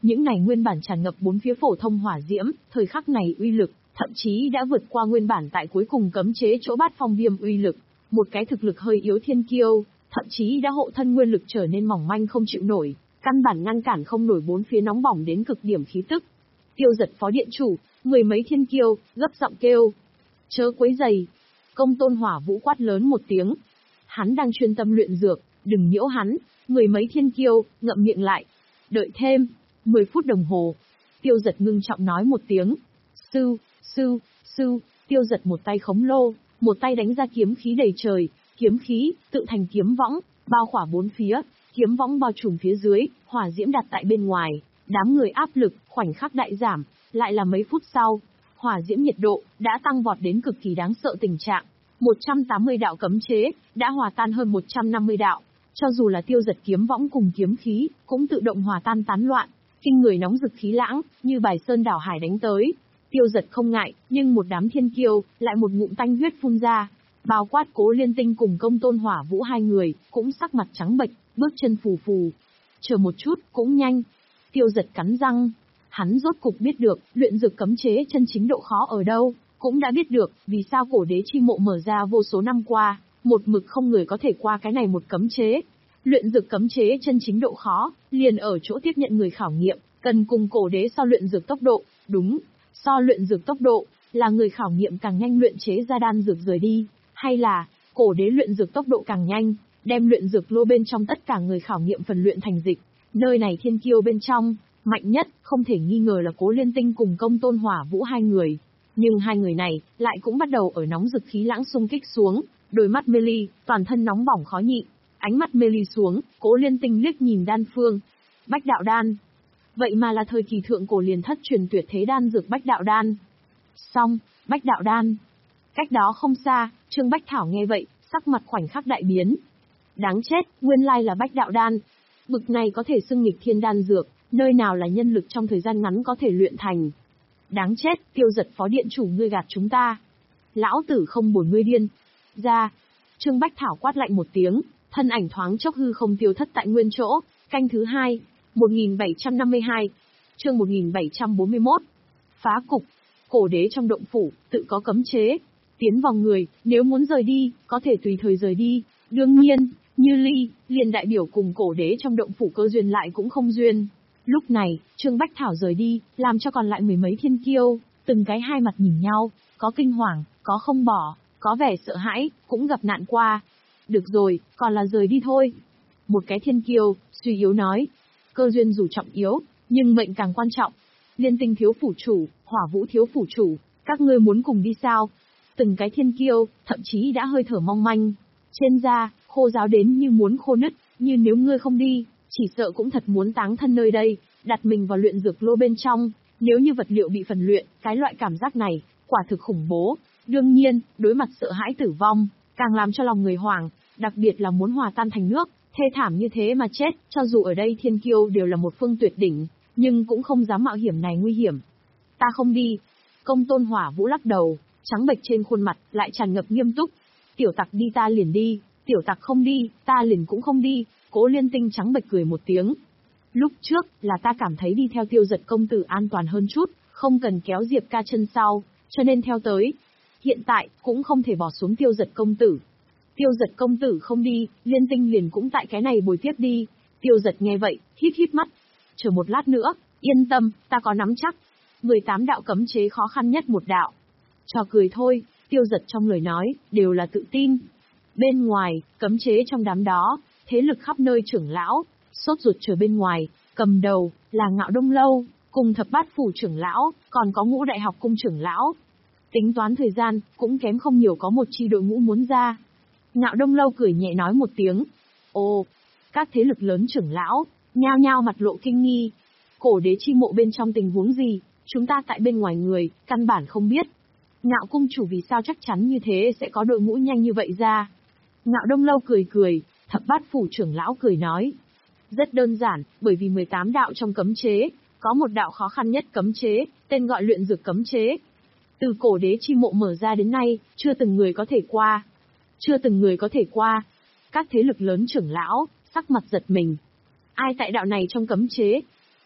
S1: Những này nguyên bản tràn ngập bốn phía phổ thông hỏa diễm, thời khắc này uy lực, thậm chí đã vượt qua nguyên bản tại cuối cùng cấm chế chỗ bát phong viêm uy lực. Một cái thực lực hơi yếu thiên kiêu, thậm chí đã hộ thân nguyên lực trở nên mỏng manh không chịu nổi, căn bản ngăn cản không nổi bốn phía nóng bỏng đến cực điểm khí tức. Tiêu Giật phó điện chủ, mười mấy thiên kiêu, gấp giọng kêu. Chớ quấy rầy. Công Tôn Hỏa Vũ quát lớn một tiếng. Hắn đang chuyên tâm luyện dược, đừng nhiễu hắn. Mười mấy thiên kiêu, ngậm miệng lại. Đợi thêm, mười phút đồng hồ. Tiêu Giật ngưng trọng nói một tiếng. Sư, sư, sư, Tiêu Giật một tay khống lô, một tay đánh ra kiếm khí đầy trời, kiếm khí, tự thành kiếm võng, bao khỏa bốn phía, kiếm võng bao trùm phía dưới, hỏa diễm đặt tại bên ngoài, đám người áp lực, khoảnh khắc đại giảm, lại là mấy phút sau, hỏa diễm nhiệt độ, đã tăng vọt đến cực kỳ đáng sợ tình trạng. một trăm tám mươi đạo cấm chế, đã hòa tan hơn một trăm năm mươi đạo, cho dù là Tiêu Giật kiếm võng cùng kiếm khí, cũng tự động hòa tan tán loạn, kinh người nóng rực khí lãng, như bài sơn đảo hải đánh tới. Tiêu Giật không ngại, nhưng một đám thiên kiêu, lại một ngụm tanh huyết phun ra. Bao quát Cố Liên Tinh cùng Công Tôn Hỏa Vũ hai người, cũng sắc mặt trắng bệch, bước chân phù phù. Chờ một chút, cũng nhanh. Tiêu Giật cắn răng. Hắn rốt cục biết được, luyện dược cấm chế chân chính độ khó ở đâu, cũng đã biết được, vì sao cổ đế chi mộ mở ra vô số năm qua, một mực không người có thể qua cái này một cấm chế. Luyện dược cấm chế chân chính độ khó, liền ở chỗ tiếp nhận người khảo nghiệm, cần cùng cổ đế so luyện dược tốc độ, đúng. So luyện dược tốc độ, là người khảo nghiệm càng nhanh luyện chế ra đan dược rời đi, hay là, cổ đế luyện dược tốc độ càng nhanh, đem luyện dược lô bên trong tất cả người khảo nghiệm phần luyện thành dịch. Nơi này thiên kiêu bên trong, mạnh nhất, không thể nghi ngờ là Cố Liên Tinh cùng Công Tôn Hỏa Vũ hai người. Nhưng hai người này, lại cũng bắt đầu ở nóng rực khí lãng xung kích xuống, đôi mắt mê ly, toàn thân nóng bỏng khó nhịn. Ánh mắt mê ly xuống, Cố Liên Tinh liếc nhìn đan phương. Bách đạo đan. Vậy mà là thời kỳ thượng cổ liền thất truyền tuyệt thế đan dược bách đạo đan. Xong, bách đạo đan. Cách đó không xa, Trương Bách Thảo nghe vậy, sắc mặt khoảnh khắc đại biến. Đáng chết, nguyên lai là bách đạo đan. Bực này có thể xưng nghịch thiên đan dược, nơi nào là nhân lực trong thời gian ngắn có thể luyện thành. Đáng chết, Tiêu Giật phó điện chủ ngươi gạt chúng ta. Lão tử không bổn ngươi điên. Ra. Trương Bách Thảo quát lạnh một tiếng, thân ảnh thoáng chốc hư không tiêu thất tại nguyên chỗ. Canh thứ hai, một nghìn bảy trăm năm mươi hai, chương một nghìn bảy trăm bốn mươi mốt. Phá cục. Cổ đế trong động phủ, tự có cấm chế. Tiến vào người, nếu muốn rời đi, có thể tùy thời rời đi. Đương nhiên, Như Ly, liền đại biểu cùng cổ đế trong động phủ cơ duyên lại cũng không duyên. Lúc này, Trương Bách Thảo rời đi, làm cho còn lại mười mấy thiên kiêu, từng cái hai mặt nhìn nhau, có kinh hoàng, có không bỏ, có vẻ sợ hãi, cũng gặp nạn qua. Được rồi, còn là rời đi thôi. Một cái thiên kiêu, suy yếu nói. Cơ duyên dù trọng yếu, nhưng mệnh càng quan trọng. Liên Tinh thiếu phủ chủ, Hỏa Vũ thiếu phủ chủ, các ngươi muốn cùng đi sao? Từng cái thiên kiêu, thậm chí đã hơi thở mong manh. Trên da, khô ráo đến như muốn khô nứt, như nếu ngươi không đi, chỉ sợ cũng thật muốn táng thân nơi đây, đặt mình vào luyện dược lô bên trong. Nếu như vật liệu bị phần luyện, cái loại cảm giác này, quả thực khủng bố. Đương nhiên, đối mặt sợ hãi tử vong, càng làm cho lòng người hoảng, đặc biệt là muốn hòa tan thành nước, thê thảm như thế mà chết, cho dù ở đây thiên kiêu đều là một phương tuyệt đỉnh, nhưng cũng không dám mạo hiểm này nguy hiểm. Ta không đi. Công Tôn Hỏa Vũ lắc đầu, trắng bệch trên khuôn mặt, lại tràn ngập nghiêm túc. Tiểu tặc đi ta liền đi, tiểu tặc không đi, ta liền cũng không đi. Cố Liên Tinh trắng bệch cười một tiếng. Lúc trước, là ta cảm thấy đi theo Tiêu Giật công tử an toàn hơn chút, không cần kéo Diệp ca chân sau, cho nên theo tới. Hiện tại, cũng không thể bỏ xuống Tiêu Giật công tử. Tiêu Giật công tử không đi, Liên Tinh liền cũng tại cái này bồi tiếp đi. Tiêu Giật nghe vậy, híp híp mắt. Chờ một lát nữa, yên tâm, ta có nắm chắc. mười tám đạo cấm chế khó khăn nhất một đạo. Trò cười thôi, Tiêu Giật trong lời nói, đều là tự tin. Bên ngoài, cấm chế trong đám đó, thế lực khắp nơi trưởng lão, sốt ruột chờ bên ngoài, cầm đầu, là Ngạo Đông Lâu, cùng thập bát phủ trưởng lão, còn có ngũ đại học cung trưởng lão. Tính toán thời gian, cũng kém không nhiều có một chi đội ngũ muốn ra. Ngạo Đông Lâu cười nhẹ nói một tiếng. Ồ, các thế lực lớn trưởng lão, nhao nhao mặt lộ kinh nghi. Cổ đế chi mộ bên trong tình huống gì, chúng ta tại bên ngoài người, căn bản không biết. Ngạo cung chủ vì sao chắc chắn như thế sẽ có đội ngũ nhanh như vậy ra. Ngạo Đông Lâu cười cười, thập bát phủ trưởng lão cười nói. Rất đơn giản, bởi vì mười tám đạo trong cấm chế, có một đạo khó khăn nhất cấm chế, tên gọi luyện dược cấm chế. Từ cổ đế chi mộ mở ra đến nay, chưa từng người có thể qua. Chưa từng người có thể qua. Các thế lực lớn trưởng lão, sắc mặt giật mình. Ai tại đạo này trong cấm chế?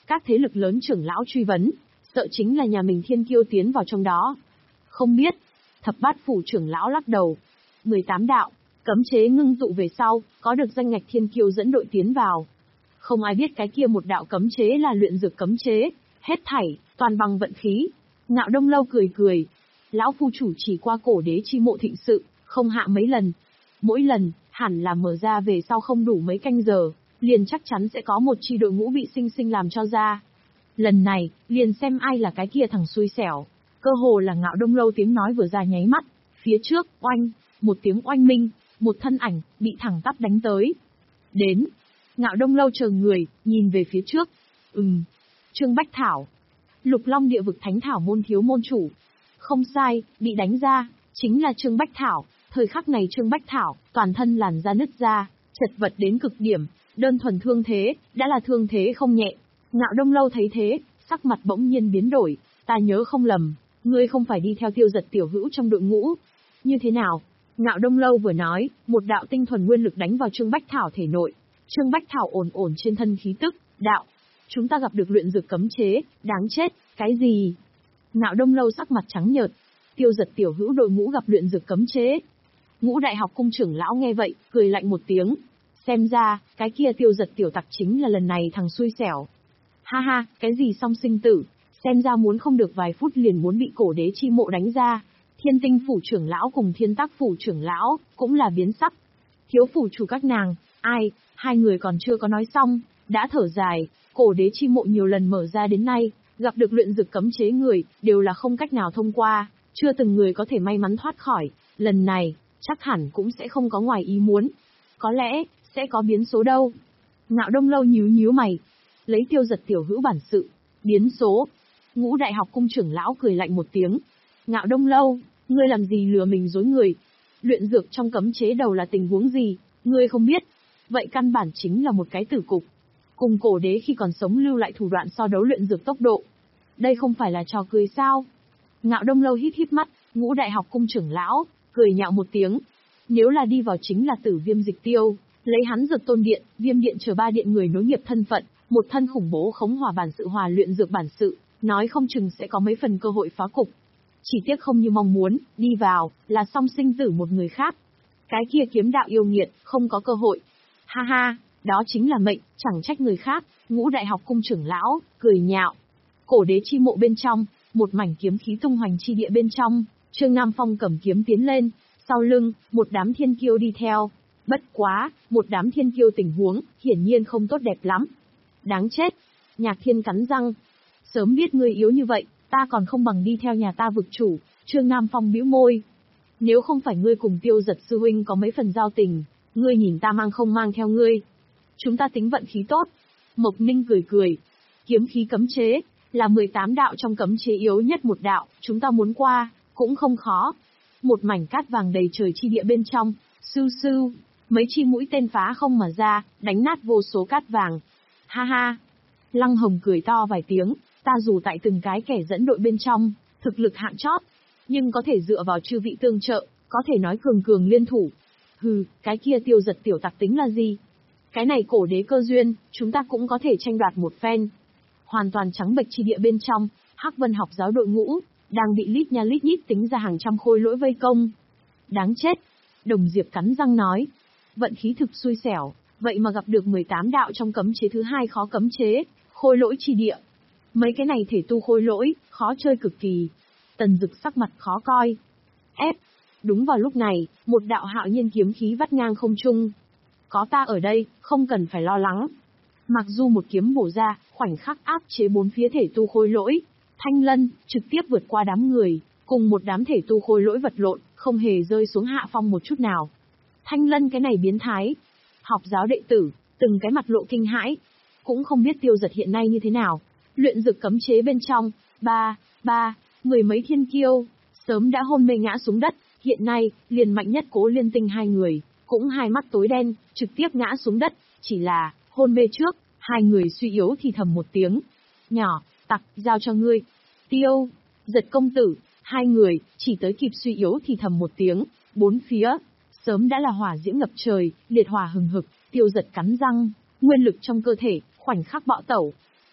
S1: Các thế lực lớn trưởng lão truy vấn, sợ chính là nhà mình thiên kiêu tiến vào trong đó. Không biết. Thập bát phủ trưởng lão lắc đầu. mười tám đạo, cấm chế ngưng tụ về sau, có được danh ngạch thiên kiêu dẫn đội tiến vào. Không ai biết cái kia một đạo cấm chế là luyện dược cấm chế, hết thảy, toàn bằng vận khí. Ngạo Đông Lâu cười cười. Lão phu chủ chỉ qua cổ đế chi mộ thịnh sự, không hạ mấy lần. Mỗi lần, hẳn là mở ra về sau không đủ mấy canh giờ, liền chắc chắn sẽ có một chi đội ngũ bị sinh sinh làm cho ra. Lần này, liền xem ai là cái kia thằng xui xẻo. Cơ hồ là Ngạo Đông Lâu tiếng nói vừa ra nháy mắt, phía trước, oanh, một tiếng oanh minh, một thân ảnh, bị thẳng tắp đánh tới. Đến. Ngạo Đông Lâu chờ người, nhìn về phía trước. Ừm. Trương Bách Thảo. Lục Long địa vực thánh thảo môn thiếu môn chủ. Không sai, bị đánh ra, chính là Trương Bách Thảo. Thời khắc này Trương Bách Thảo, toàn thân làn da nứt ra, chật vật đến cực điểm, đơn thuần thương thế, đã là thương thế không nhẹ. Ngạo Đông Lâu thấy thế, sắc mặt bỗng nhiên biến đổi, ta nhớ không lầm, ngươi không phải đi theo Tiêu Giật tiểu hữu trong đội ngũ. Như thế nào? Ngạo Đông Lâu vừa nói, một đạo tinh thuần nguyên lực đánh vào Trương Bách Thảo thể nội. Trương Bách Thảo ổn ổn trên thân khí tức, đạo. Chúng ta gặp được luyện dược cấm chế, đáng chết, cái gì? Ngạo Đông Lâu sắc mặt trắng nhợt. Tiêu Giật tiểu hữu đội ngũ gặp luyện dược cấm chế. Ngũ Đại học cung trưởng lão nghe vậy, cười lạnh một tiếng. Xem ra, cái kia Tiêu Giật tiểu tặc chính là lần này thằng xui xẻo. Ha ha, cái gì song sinh tử, xem ra muốn không được vài phút liền muốn bị cổ đế chi mộ đánh ra. Thiên tinh phủ trưởng lão cùng thiên tác phủ trưởng lão, cũng là biến sắc. Thiếu phủ chủ các nàng, ai, hai người còn chưa có nói xong, đã thở dài, cổ đế chi mộ nhiều lần mở ra đến nay, gặp được luyện dược cấm chế người, đều là không cách nào thông qua, chưa từng người có thể may mắn thoát khỏi, lần này, chắc hẳn cũng sẽ không có ngoài ý muốn. Có lẽ, sẽ có biến số đâu. Ngạo Đông Lâu nhíu nhíu mày, lấy Tiêu Giật tiểu hữu bản sự, biến số. Ngũ Đại học cung trưởng lão cười lạnh một tiếng. Ngạo Đông Lâu, ngươi làm gì lừa mình dối người? Luyện dược trong cấm chế đầu là tình huống gì, ngươi không biết. Vậy căn bản chính là một cái tử cục. Cùng cổ đế khi còn sống lưu lại thủ đoạn so đấu luyện dược tốc độ. Đây không phải là trò cười sao? Ngạo Đông Lâu híp híp mắt, Ngũ Đại học cung trưởng lão, cười nhạo một tiếng. Nếu là đi vào chính là Tử Viêm Dịch Tiêu, lấy hắn Dược Tôn Điện, Viêm Điện chờ ba điện người nối nghiệp thân phận, một thân khủng bố khống hòa bản sự hòa luyện dược bản sự, nói không chừng sẽ có mấy phần cơ hội phá cục. Chỉ tiếc không như mong muốn, đi vào, là song sinh tử một người khác. Cái kia kiếm đạo yêu nghiệt, không có cơ hội. Ha ha, đó chính là mệnh, chẳng trách người khác. Ngũ Đại học cung trưởng lão, cười nhạo. Cổ đế chi mộ bên trong, một mảnh kiếm khí tung hoành chi địa bên trong, Trương Nam Phong cầm kiếm tiến lên, sau lưng, một đám thiên kiêu đi theo. Bất quá, một đám thiên kiêu tình huống, hiển nhiên không tốt đẹp lắm. Đáng chết. Nhạc Thiên cắn răng. Sớm biết ngươi yếu như vậy, ta còn không bằng đi theo nhà ta vực chủ. Trương Nam Phong bĩu môi. Nếu không phải ngươi cùng Tiêu Giật sư huynh có mấy phần giao tình, ngươi nhìn ta mang không mang theo ngươi. Chúng ta tính vận khí tốt. Mộc Ninh cười cười. Kiếm khí cấm chế, là mười tám đạo trong cấm chế yếu nhất một đạo, chúng ta muốn qua, cũng không khó. Một mảnh cát vàng đầy trời chi địa bên trong, sưu sưu, mấy chi mũi tên phá không mà ra, đánh nát vô số cát vàng. Ha ha. Lăng Hồng cười to vài tiếng, ta dù tại từng cái kẻ dẫn đội bên trong, thực lực hạng chót, nhưng có thể dựa vào chư vị tương trợ, có thể nói cường cường liên thủ. Hừ, cái kia Tiêu Giật tiểu tặc tính là gì? Cái này cổ đế cơ duyên, chúng ta cũng có thể tranh đoạt một phen. Hoàn toàn trắng bệch chi địa bên trong, Hắc Vân học giáo đội ngũ, đang bị lít nha lít nhít tính ra hàng trăm khôi lỗi vây công. Đáng chết. Đồng Diệp cắn răng nói. Vận khí thực xui xẻo, vậy mà gặp được mười tám đạo trong cấm chế thứ hai khó cấm chế, khôi lỗi chi địa. Mấy cái này thể tu khôi lỗi, khó chơi cực kỳ. Tần Dực sắc mặt khó coi. Ép. Đúng vào lúc này, một đạo hạo nhiên kiếm khí vắt ngang không trung. Có ta ở đây, không cần phải lo lắng. Mặc dù một kiếm bổ ra, khoảnh khắc áp chế bốn phía thể tu khôi lỗi, Thanh Lân trực tiếp vượt qua đám người, cùng một đám thể tu khôi lỗi vật lộn, không hề rơi xuống hạ phong một chút nào. Thanh Lân cái này biến thái. Học giáo đệ tử, từng cái mặt lộ kinh hãi. Cũng không biết Tiêu Giật hiện nay như thế nào. Luyện dược cấm chế bên trong, ba, ba, mười mấy thiên kiêu, sớm đã hôn mê ngã xuống đất, hiện nay, liền mạnh nhất Cố Liên Tinh hai người, cũng hai mắt tối đen, trực tiếp ngã xuống đất, chỉ là, hôn mê trước, hai người suy yếu thì thầm một tiếng. Nhỏ, tặc, giao cho ngươi. Tiêu, Giật công tử, hai người, chỉ tới kịp suy yếu thì thầm một tiếng, bốn phía, sớm đã là hỏa diễm ngập trời, liệt hỏa hừng hực, Tiêu Giật cắn răng, nguyên lực trong cơ thể, khoảnh khắc bạo tẩu.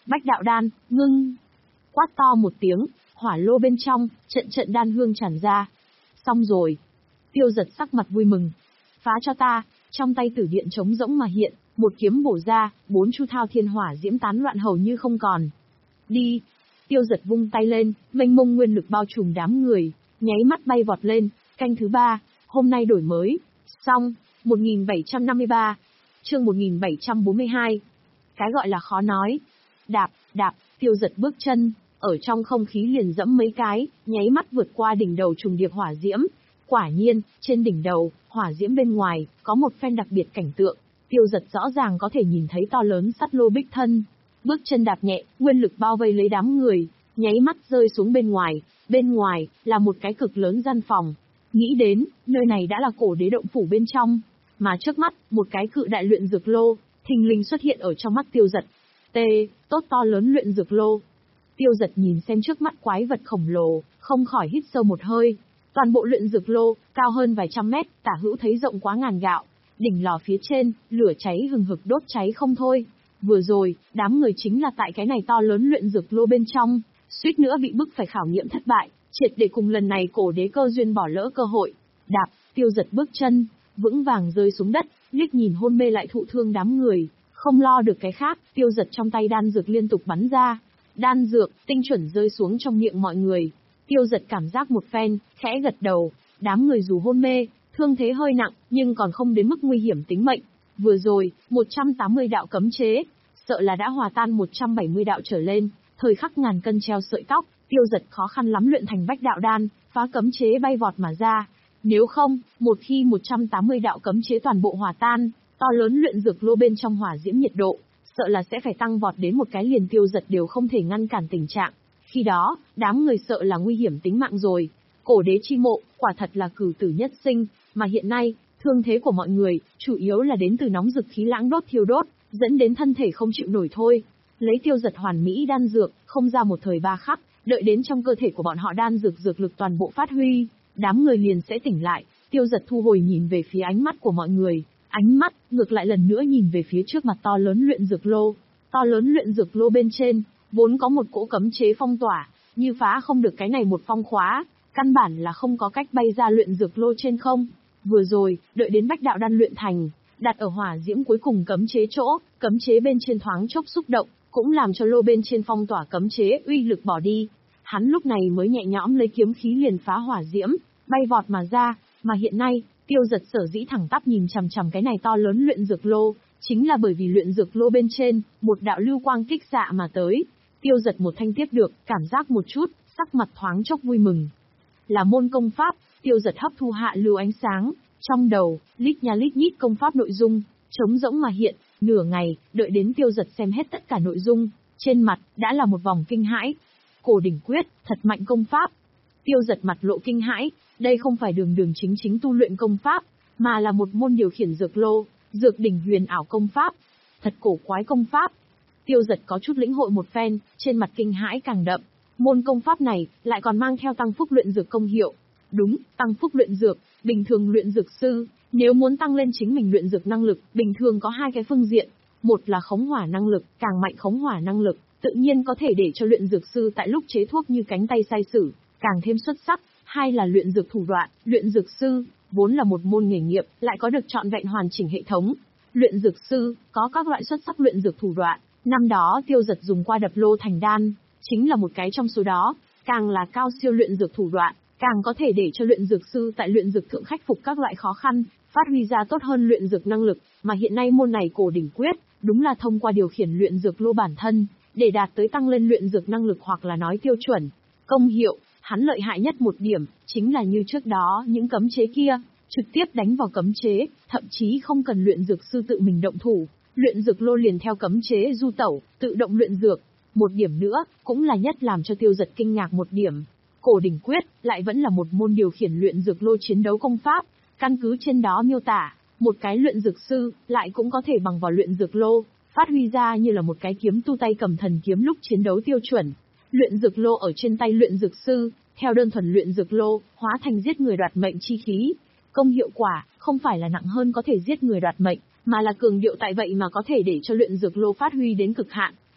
S1: Bách đạo đan, ngưng. Quát to một tiếng, hỏa lô bên trong, trận trận đan hương tràn ra. Xong rồi. Tiêu Giật sắc mặt vui mừng. Phá cho ta, trong tay tử điện trống rỗng mà hiện, một kiếm bổ ra, bốn chu thao thiên hỏa diễm tán loạn hầu như không còn. Đi. Tiêu Giật vung tay lên, mênh mông nguyên lực bao trùm đám người, nháy mắt bay vọt lên, canh thứ ba, hôm nay đổi mới. Xong, một nghìn bảy trăm năm mươi ba. Chương một nghìn bảy trăm bốn mươi hai. Cái gọi là khó nói. Đạp, đạp, Tiêu Giật bước chân, ở trong không khí liền dẫm mấy cái, nháy mắt vượt qua đỉnh đầu trùng điệp hỏa diễm. Quả nhiên, trên đỉnh đầu, hỏa diễm bên ngoài, có một phen đặc biệt cảnh tượng. Tiêu Giật rõ ràng có thể nhìn thấy to lớn sắt lô bích thân. Bước chân đạp nhẹ, nguyên lực bao vây lấy đám người, nháy mắt rơi xuống bên ngoài. Bên ngoài, là một cái cực lớn gian phòng. Nghĩ đến, nơi này đã là cổ đế động phủ bên trong. Mà trước mắt, một cái cự đại luyện dược lô, thình lình xuất hiện ở trong mắt Tiêu Giật. T, tốt to lớn luyện dược lô. Tiêu Giật nhìn xem trước mắt quái vật khổng lồ, không khỏi hít sâu một hơi. Toàn bộ luyện dược lô, cao hơn vài trăm mét, tả hữu thấy rộng quá ngàn gạo. Đỉnh lò phía trên, lửa cháy hừng hực đốt cháy không thôi. Vừa rồi, đám người chính là tại cái này to lớn luyện dược lô bên trong, suýt nữa bị bức phải khảo nghiệm thất bại, triệt để cùng lần này cổ đế cơ duyên bỏ lỡ cơ hội. Đạp, Tiêu Giật bước chân, vững vàng rơi xuống đất, liếc nhìn hôn mê lại thụ thương đám người, không lo được cái khác, Tiêu Giật trong tay đan dược liên tục bắn ra. Đan dược, tinh chuẩn rơi xuống trong miệng mọi người. Tiêu Giật cảm giác một phen, khẽ gật đầu, đám người dù hôn mê, thương thế hơi nặng, nhưng còn không đến mức nguy hiểm tính mệnh. Vừa rồi, một trăm tám mươi đạo cấm chế, sợ là đã hòa tan một trăm bảy mươi đạo trở lên, thời khắc ngàn cân treo sợi tóc, Tiêu Giật khó khăn lắm luyện thành bách đạo đan, phá cấm chế bay vọt mà ra. Nếu không, một khi một trăm tám mươi đạo cấm chế toàn bộ hòa tan, to lớn luyện dược lô bên trong hỏa diễm nhiệt độ, sợ là sẽ phải tăng vọt đến một cái liền Tiêu Giật đều không thể ngăn cản tình trạng. Khi đó, đám người sợ là nguy hiểm tính mạng rồi. Cổ đế chi mộ, quả thật là cửu tử nhất sinh, mà hiện nay, thương thế của mọi người, chủ yếu là đến từ nóng dực khí lãng đốt thiêu đốt, dẫn đến thân thể không chịu nổi thôi. Lấy Tiêu Giật hoàn mỹ đan dược, không ra một thời ba khắc, đợi đến trong cơ thể của bọn họ đan dược dược lực toàn bộ phát huy, đám người liền sẽ tỉnh lại. Tiêu Giật thu hồi nhìn về phía ánh mắt của mọi người, ánh mắt, ngược lại lần nữa nhìn về phía trước mặt to lớn luyện dược lô. To lớn luyện dược lô bên trên, vốn có một cỗ cấm chế phong tỏa, như phá không được cái này một phong khóa, căn bản là không có cách bay ra luyện dược lô trên không. Vừa rồi, đợi đến bách đạo đan luyện thành, đặt ở hỏa diễm cuối cùng cấm chế chỗ, cấm chế bên trên thoáng chốc xúc động, cũng làm cho lô bên trên phong tỏa cấm chế uy lực bỏ đi. Hắn lúc này mới nhẹ nhõm lấy kiếm khí liền phá hỏa diễm, bay vọt mà ra, mà hiện nay, Tiêu Giật sở dĩ thẳng tắp nhìn chằm chằm cái này to lớn luyện dược lô, chính là bởi vì luyện dược lô bên trên, một đạo lưu quang kích xạ mà tới. Tiêu Giật một thanh tiếp được, cảm giác một chút, sắc mặt thoáng chốc vui mừng. Là môn công pháp, Tiêu Giật hấp thu hạ lưu ánh sáng, trong đầu, lít nha lít nhít công pháp nội dung, trống rỗng mà hiện, nửa ngày, đợi đến Tiêu Giật xem hết tất cả nội dung, trên mặt, đã là một vòng kinh hãi. Cổ đỉnh quyết, thật mạnh công pháp. Tiêu Giật mặt lộ kinh hãi, đây không phải đường đường chính chính tu luyện công pháp, mà là một môn điều khiển dược lô, dược đỉnh huyền ảo công pháp. Thật cổ quái công pháp. Tiêu Giật có chút lĩnh hội một phen, trên mặt kinh hãi càng đậm. Môn công pháp này, lại còn mang theo tăng phúc luyện dược công hiệu. Đúng, tăng phúc luyện dược, bình thường luyện dược sư, nếu muốn tăng lên chính mình luyện dược năng lực, bình thường có hai cái phương diện. Một là khống hỏa năng lực, càng mạnh khống hỏa năng lực, tự nhiên có thể để cho luyện dược sư tại lúc chế thuốc như cánh tay sai sử, càng thêm xuất sắc. Hai là luyện dược thủ đoạn, luyện dược sư, vốn là một môn nghề nghiệp, lại có được trọn vẹn hoàn chỉnh hệ thống. Luyện dược sư, có các loại xuất sắc luyện dược thủ đoạn, năm đó Tiêu Giật dùng qua đập lô thành đan, chính là một cái trong số đó, càng là cao siêu luyện dược thủ đoạn, càng có thể để cho luyện dược sư tại luyện dược thượng khắc phục các loại khó khăn, phát huy ra tốt hơn luyện dược năng lực, mà hiện nay môn này cổ đỉnh quyết, đúng là thông qua điều khiển luyện dược lô bản thân, để đạt tới tăng lên luyện dược năng lực hoặc là nói tiêu chuẩn. Công hiệu, hắn lợi hại nhất một điểm, chính là như trước đó những cấm chế kia, trực tiếp đánh vào cấm chế, thậm chí không cần luyện dược sư tự mình động thủ, luyện dược lô liền theo cấm chế du tẩu, tự động luyện dược. Một điểm nữa, cũng là nhất làm cho Tiêu Giật kinh ngạc một điểm. Cổ đỉnh quyết, lại vẫn là một môn điều khiển luyện dược lô chiến đấu công pháp, căn cứ trên đó miêu tả, một cái luyện dược sư, lại cũng có thể bằng vào luyện dược lô, phát huy ra như là một cái kiếm tu tay cầm thần kiếm lúc chiến đấu tiêu chuẩn. Luyện dược lô ở trên tay luyện dược sư, theo đơn thuần luyện dược lô, hóa thành giết người đoạt mệnh chi khí. Công hiệu quả, không phải là nặng hơn có thể giết người đoạt mệnh, mà là cường điệu tại vậy mà có thể để cho luyện dược lô phát huy đến cực hạn.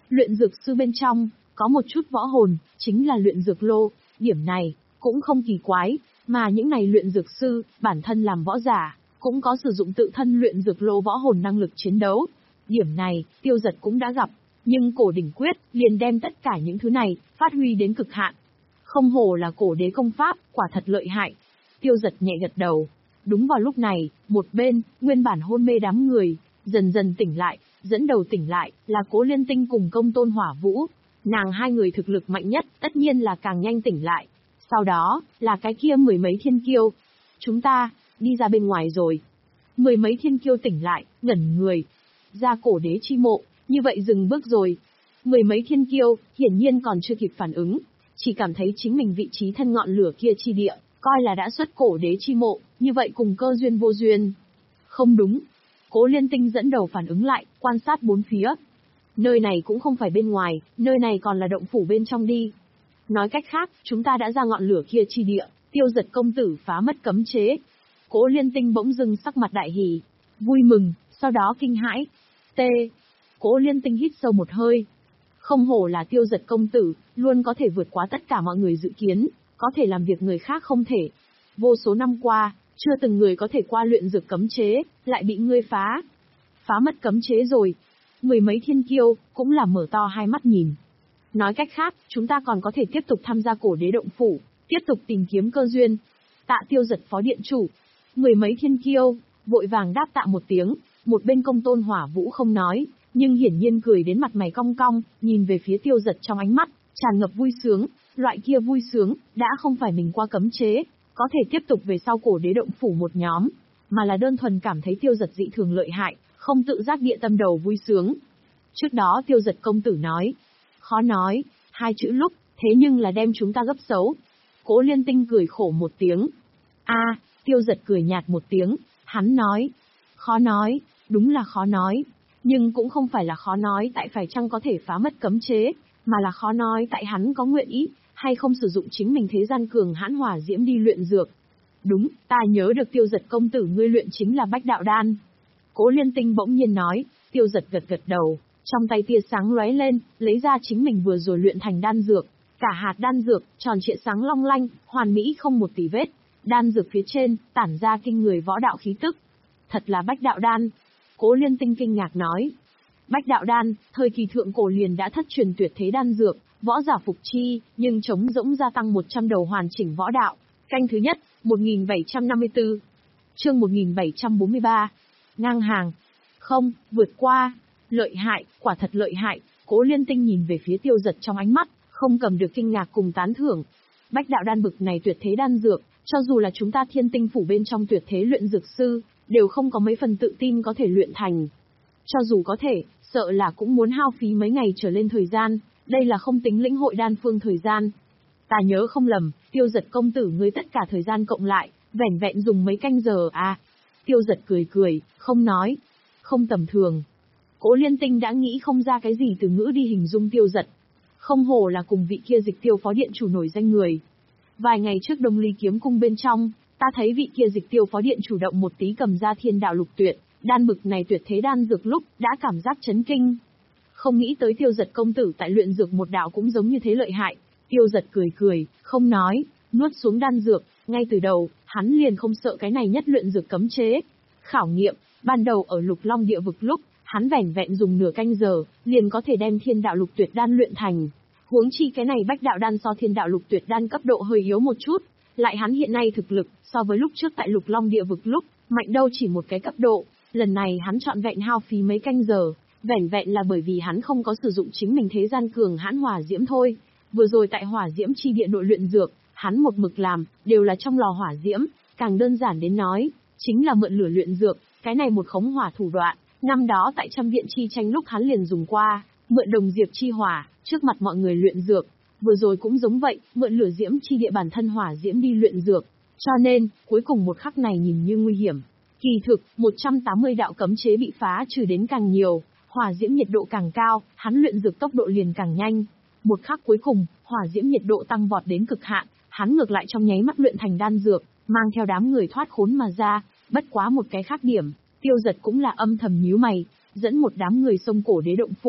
S1: Luyện dược sư bên trong, có một chút võ hồn, chính là luyện dược lô, điểm này, cũng không kỳ quái, mà những này luyện dược sư, bản thân làm võ giả, cũng có sử dụng tự thân luyện dược lô võ hồn năng lực chiến đấu. Điểm này, Tiêu Dật cũng đã gặp, nhưng cổ đỉnh quyết, liền đem tất cả những thứ này, phát huy đến cực hạn. Không hổ là cổ đế công pháp, quả thật lợi hại. Tiêu Dật nhẹ gật đầu. Đúng vào lúc này, một bên, nguyên bản hôn mê đám người, dần dần tỉnh lại, dẫn đầu tỉnh lại, là Cố Liên Tinh cùng Công Tôn Hỏa Vũ. Nàng hai người thực lực mạnh nhất, tất nhiên là càng nhanh tỉnh lại. Sau đó, là cái kia mười mấy thiên kiêu. Chúng ta, đi ra bên ngoài rồi. Mười mấy thiên kiêu tỉnh lại, ngẩn người. Ra cổ đế chi mộ, như vậy dừng bước rồi. Mười mấy thiên kiêu, hiển nhiên còn chưa kịp phản ứng. Chỉ cảm thấy chính mình vị trí thân ngọn lửa kia chi địa, coi là đã xuất cổ đế chi mộ, như vậy cùng cơ duyên vô duyên. Không đúng. Cố Liên Tinh dẫn đầu phản ứng lại, quan sát bốn phía. Nơi này cũng không phải bên ngoài, nơi này còn là động phủ bên trong đi. Nói cách khác, chúng ta đã ra ngọn lửa kia chi địa, Tiêu Dật công tử phá mất cấm chế. Cố Liên Tinh bỗng dưng sắc mặt đại hỉ, vui mừng, sau đó kinh hãi. T. Cố Liên Tinh hít sâu một hơi. Không hổ là Tiêu Dật công tử, luôn có thể vượt quá tất cả mọi người dự kiến, có thể làm việc người khác không thể. Vô số năm qua, chưa từng người có thể qua luyện dược cấm chế, lại bị ngươi phá. Phá mất cấm chế rồi. Mười mấy thiên kiêu, cũng là mở to hai mắt nhìn. Nói cách khác, chúng ta còn có thể tiếp tục tham gia cổ đế động phủ, tiếp tục tìm kiếm cơ duyên. Tạ Tiêu Dật phó điện chủ. Mười mấy thiên kiêu, vội vàng đáp tạ một tiếng, một bên Công Tôn Hỏa Vũ không nói, nhưng hiển nhiên cười đến mặt mày cong cong, nhìn về phía Tiêu Dật trong ánh mắt, tràn ngập vui sướng, loại kia vui sướng, đã không phải mình qua cấm chế, có thể tiếp tục về sau cổ đế động phủ một nhóm, mà là đơn thuần cảm thấy Tiêu Dật dị thường lợi hại, không tự giác địa tâm đầu vui sướng. Trước đó Tiêu Dật công tử nói, khó nói, hai chữ lúc, thế nhưng là đem chúng ta gấp xấu. Cố Liên Tinh cười khổ một tiếng. A, Tiêu Dật cười nhạt một tiếng, hắn nói, khó nói, đúng là khó nói, nhưng cũng không phải là khó nói tại phải chăng có thể phá mất cấm chế, mà là khó nói tại hắn có nguyện ý, hay không sử dụng chính mình thế gian cường hãn hỏa diễm đi luyện dược. Đúng, ta nhớ được Tiêu Dật công tử ngươi luyện chính là Bách Đạo Đan. Cố Liên Tinh bỗng nhiên nói. Tiêu Dật gật gật đầu, trong tay tia sáng lóe lên, lấy ra chính mình vừa rồi luyện thành đan dược. Cả hạt đan dược, tròn trịa sáng long lanh, hoàn mỹ không một tì vết. Đan dược phía trên, tản ra kinh người võ đạo khí tức. Thật là Bách Đạo Đan. Cố Liên Tinh kinh ngạc nói. Bách Đạo Đan, thời kỳ thượng cổ liền đã thất truyền tuyệt thế đan dược, võ giả phục chi, nhưng trống rỗng gia tăng một trăm đầu hoàn chỉnh võ đạo. Canh thứ nhất, một nghìn bảy trăm năm mươi tư. Chương một nghìn bảy trăm bốn mươi ba. Ngang hàng. Không, vượt qua. Lợi hại, quả thật lợi hại. Cố Liên Tinh nhìn về phía Tiêu Dật trong ánh mắt, không cầm được kinh ngạc cùng tán thưởng. Bách Đạo Đan bực này tuyệt thế đan dược, cho dù là chúng ta Thiên Tinh phủ bên trong tuyệt thế luyện dược sư, đều không có mấy phần tự tin có thể luyện thành. Cho dù có thể, sợ là cũng muốn hao phí mấy ngày trở lên thời gian, đây là không tính lĩnh hội đan phương thời gian. Ta nhớ không lầm, Tiêu Dật công tử ngươi tất cả thời gian cộng lại, vẻn vẹn dùng mấy canh giờ à. Tiêu Dật cười cười, không nói. Không tầm thường. Cố Liên Tinh đã nghĩ không ra cái gì từ ngữ đi hình dung Tiêu Dật. Không hổ là cùng vị kia Dịch Tiêu phó điện chủ nổi danh người. Vài ngày trước Đông Ly kiếm cung bên trong, ta thấy vị kia Dịch Tiêu phó điện chủ động một tí cầm ra Thiên Đạo Lục Tuyệt, đan bực này tuyệt thế đan dược lúc, đã cảm giác chấn kinh. Không nghĩ tới Tiêu Dật công tử tại luyện dược một đạo cũng giống như thế lợi hại. Tiêu Dật cười cười, không nói, nuốt xuống đan dược, ngay từ đầu, hắn liền không sợ cái này nhất luyện dược cấm chế. Khảo nghiệm, ban đầu ở Lục Long địa vực lúc, hắn vẻn vẹn dùng nửa canh giờ, liền có thể đem Thiên Đạo Lục Tuyệt đan luyện thành. Huống chi cái này Bách Đạo Đan so Thiên Đạo Lục Tuyệt đan cấp độ hơi yếu một chút, lại hắn hiện nay thực lực, so với lúc trước tại Lục Long địa vực lúc, mạnh đâu chỉ một cái cấp độ, lần này hắn trọn vẹn hao phí mấy canh giờ, vẻn vẹn là bởi vì hắn không có sử dụng chính mình thế gian cường hãn hỏa diễm thôi. Vừa rồi tại hỏa diễm chi địa nội luyện dược, hắn một mực làm, đều là trong lò hỏa diễm, càng đơn giản đến nói, chính là mượn lửa luyện dược, cái này một khống hỏa thủ đoạn, năm đó tại trăm viện chi tranh lúc hắn liền dùng qua, mượn đồng diệp chi hỏa, trước mặt mọi người luyện dược, vừa rồi cũng giống vậy, mượn lửa diễm chi địa bản thân hỏa diễm đi luyện dược, cho nên, cuối cùng một khắc này nhìn như nguy hiểm. Kỳ thực, một trăm tám mươi đạo cấm chế bị phá trừ đến càng nhiều, hỏa diễm nhiệt độ càng cao, hắn luyện dược tốc độ liền càng nhanh. Một khắc cuối cùng, hỏa diễm nhiệt độ tăng vọt đến cực hạn, hắn ngược lại trong nháy mắt luyện thành đan dược, mang theo đám người thoát khốn mà ra. Bất quá một cái khác điểm, Tiêu Dật cũng là âm thầm nhíu mày, dẫn một đám người xông cổ đế động phủ.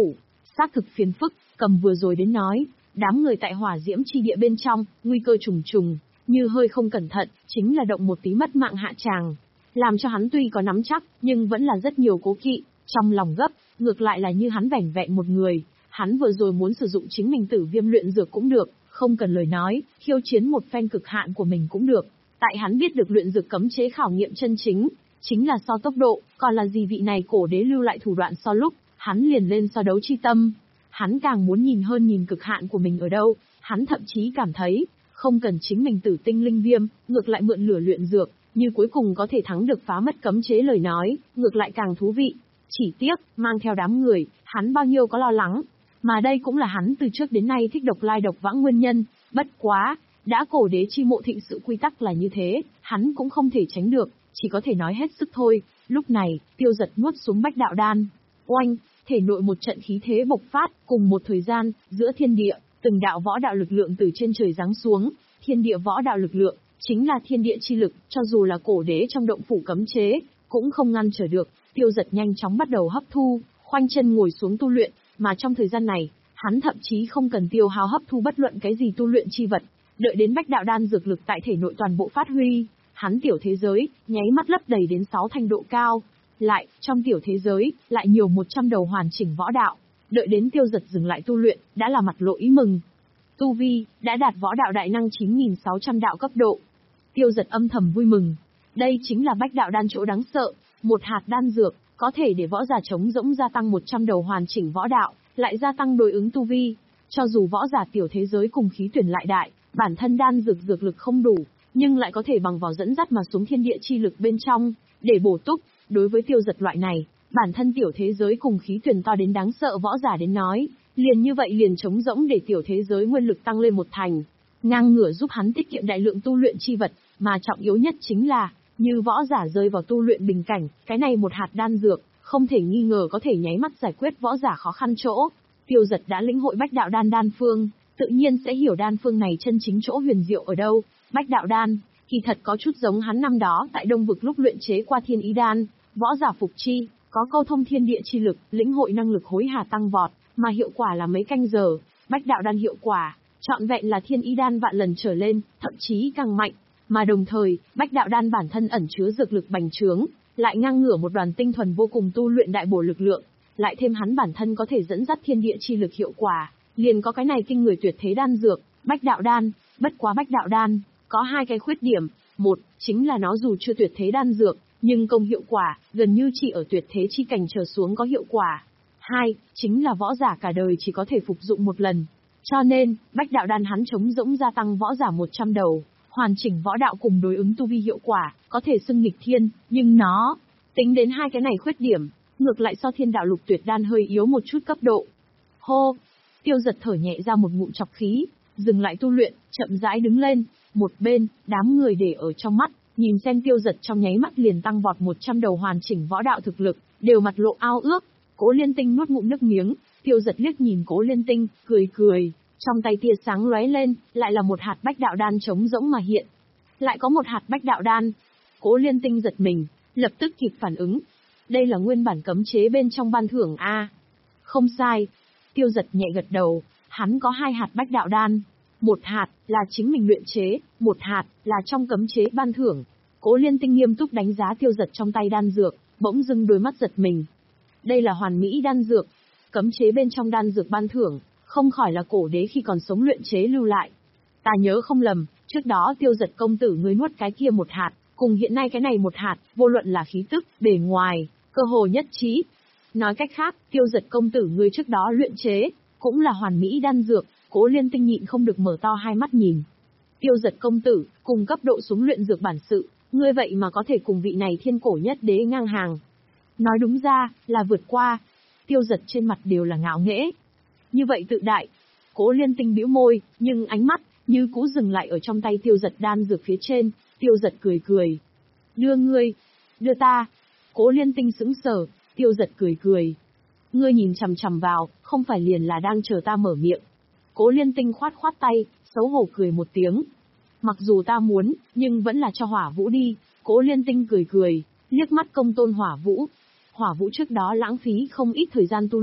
S1: xác thực phiền phức, cầm vừa rồi đến nói, đám người tại hỏa diễm chi địa bên trong, nguy cơ trùng trùng, như hơi không cẩn thận, chính là động một tí mất mạng hạ tràng. Làm cho hắn tuy có nắm chắc, nhưng vẫn là rất nhiều cố kỵ, trong lòng gấp, ngược lại là như hắn vẻn vẹn một người, hắn vừa rồi muốn sử dụng chính mình tử viêm luyện dược cũng được, không cần lời nói, khiêu chiến một phen cực hạn của mình cũng được. Tại hắn biết được luyện dược cấm chế khảo nghiệm chân chính, chính là so tốc độ, còn là gì vị này cổ đế lưu lại thủ đoạn so lúc, hắn liền lên so đấu chi tâm. Hắn càng muốn nhìn hơn nhìn cực hạn của mình ở đâu, hắn thậm chí cảm thấy, không cần chính mình tử tinh linh viêm, ngược lại mượn lửa luyện dược, như cuối cùng có thể thắng được phá mất cấm chế lời nói, ngược lại càng thú vị. Chỉ tiếc, mang theo đám người, hắn bao nhiêu có lo lắng. Mà đây cũng là hắn từ trước đến nay thích độc lai độc vãng nguyên nhân, bất quá, đã cổ đế chi mộ thịnh sự quy tắc là như thế, hắn cũng không thể tránh được, chỉ có thể nói hết sức thôi. Lúc này, Tiêu Dật nuốt xuống bách đạo đan. Oanh, thể nội một trận khí thế bộc phát, cùng một thời gian, giữa thiên địa, từng đạo võ đạo lực lượng từ trên trời giáng xuống, thiên địa võ đạo lực lượng, chính là thiên địa chi lực, cho dù là cổ đế trong động phủ cấm chế, cũng không ngăn trở được. Tiêu Dật nhanh chóng bắt đầu hấp thu, khoanh chân ngồi xuống tu luyện, mà trong thời gian này, hắn thậm chí không cần tiêu hao hấp thu bất luận cái gì tu luyện chi vật, đợi đến bách đạo đan dược lực tại thể nội toàn bộ phát huy, hắn tiểu thế giới, nháy mắt lấp đầy đến sáu thành độ cao. Lại, trong tiểu thế giới, lại nhiều một trăm đầu hoàn chỉnh võ đạo, đợi đến Tiêu Dật dừng lại tu luyện, đã là mặt lộ ý mừng. Tu vi, đã đạt võ đạo đại năng chín nghìn sáu trăm đạo cấp độ. Tiêu Dật âm thầm vui mừng. Đây chính là bách đạo đan chỗ đáng sợ, một hạt đan dược, có thể để võ giả chống rỗng gia tăng một trăm đầu hoàn chỉnh võ đạo, lại gia tăng đối ứng tu vi. Cho dù võ giả tiểu thế giới cùng khí tuyển lại đại, bản thân đan dược dược lực không đủ, nhưng lại có thể bằng vào dẫn dắt mà xuống thiên địa chi lực bên trong, để bổ túc. Đối với Tiêu Dật loại này, bản thân tiểu thế giới cùng khí tuyển to đến đáng sợ võ giả đến nói, liền như vậy liền chống rỗng để tiểu thế giới nguyên lực tăng lên một thành, ngang ngửa giúp hắn tiết kiệm đại lượng tu luyện chi vật, mà trọng yếu nhất chính là, như võ giả rơi vào tu luyện bình cảnh, cái này một hạt đan dược, không thể nghi ngờ có thể nháy mắt giải quyết võ giả khó khăn chỗ. Tiêu Dật đã lĩnh hội bách đạo đan đan phương, tự nhiên sẽ hiểu đan phương này chân chính chỗ huyền diệu ở đâu. Bách đạo đan, kỳ thật có chút giống hắn năm đó tại Đông Vực lúc luyện chế qua thiên ý đan, võ giả phục chi, có câu thông thiên địa chi lực, lĩnh hội năng lực hối hà tăng vọt, mà hiệu quả là mấy canh giờ. Bách đạo đan hiệu quả, trọn vẹn là thiên ý đan vạn lần trở lên, thậm chí càng mạnh. Mà đồng thời, bách đạo đan bản thân ẩn chứa dược lực bành trướng, lại ngang ngửa một đoàn tinh thuần vô cùng tu luyện đại bổ lực lượng, lại thêm hắn bản thân có thể dẫn dắt thiên địa chi lực hiệu quả, liền có cái này kinh người tuyệt thế đan dược, bách đạo đan. Bất quá bách đạo đan có hai cái khuyết điểm, một chính là nó dù chưa tuyệt thế đan dược, nhưng công hiệu quả gần như chỉ ở tuyệt thế chi cảnh trở xuống có hiệu quả. Hai chính là võ giả cả đời chỉ có thể phục dụng một lần. Cho nên, bách đạo đan hắn chống rỗng gia tăng võ giả một trăm đầu, hoàn chỉnh võ đạo cùng đối ứng tu vi hiệu quả, có thể xưng nghịch thiên, nhưng nó, tính đến hai cái này khuyết điểm, ngược lại so thiên đạo lục tuyệt đan hơi yếu một chút cấp độ. Hô! Tiêu Dật thở nhẹ ra một ngụm trọc khí, dừng lại tu luyện, chậm rãi đứng lên, một bên, đám người để ở trong mắt, nhìn xem Tiêu Dật trong nháy mắt liền tăng vọt một trăm đầu hoàn chỉnh võ đạo thực lực, đều mặt lộ ao ước. Cố Liên Tinh nuốt ngụm nước miếng, Tiêu Dật liếc nhìn Cố Liên Tinh, cười cười, trong tay tia sáng lóe lên, lại là một hạt bách đạo đan trống rỗng mà hiện. Lại có một hạt bách đạo đan. Cố Liên Tinh giật mình, lập tức kịp phản ứng. Đây là nguyên bản cấm chế bên trong ban thưởng a. Không sai. Tiêu Dật nhẹ gật đầu, hắn có hai hạt bách đạo đan. Một hạt là chính mình luyện chế, một hạt là trong cấm chế ban thưởng. Cố Liên Tinh nghiêm túc đánh giá Tiêu Dật trong tay đan dược, bỗng dưng đôi mắt giật mình. Đây là hoàn mỹ đan dược, cấm chế bên trong đan dược ban thưởng, không khỏi là cổ đế khi còn sống luyện chế lưu lại. Ta nhớ không lầm, trước đó Tiêu Dật công tử ngươi nuốt cái kia một hạt, cùng hiện nay cái này một hạt, vô luận là khí tức, bề ngoài, cơ hồ nhất trí. Nói cách khác, Tiêu Dật công tử ngươi trước đó luyện chế, cũng là hoàn mỹ đan dược. Cố Liên Tinh nhịn không được mở to hai mắt nhìn. Tiêu Dật công tử, cùng cấp độ xuống luyện dược bản sự, ngươi vậy mà có thể cùng vị này thiên cổ nhất đế ngang hàng. Nói đúng ra, là vượt qua. Tiêu Dật trên mặt đều là ngạo nghễ. Như vậy tự đại. Cố Liên Tinh bĩu môi, nhưng ánh mắt, như cũ dừng lại ở trong tay Tiêu Dật đan dược phía trên. Tiêu Dật cười cười. Đưa ngươi. Đưa ta. Cố Liên Tinh sững sờ, Tiêu Dật cười cười. Ngươi nhìn chằm chằm vào, không phải liền là đang chờ ta mở miệng. Cố Liên Tinh khoát khoát tay, xấu hổ cười một tiếng. Mặc dù ta muốn, nhưng vẫn là cho Hỏa Vũ đi. Cố Liên Tinh cười cười, liếc mắt công tôn Hỏa Vũ. Hỏa Vũ trước đó lãng phí không ít thời gian tu luyện,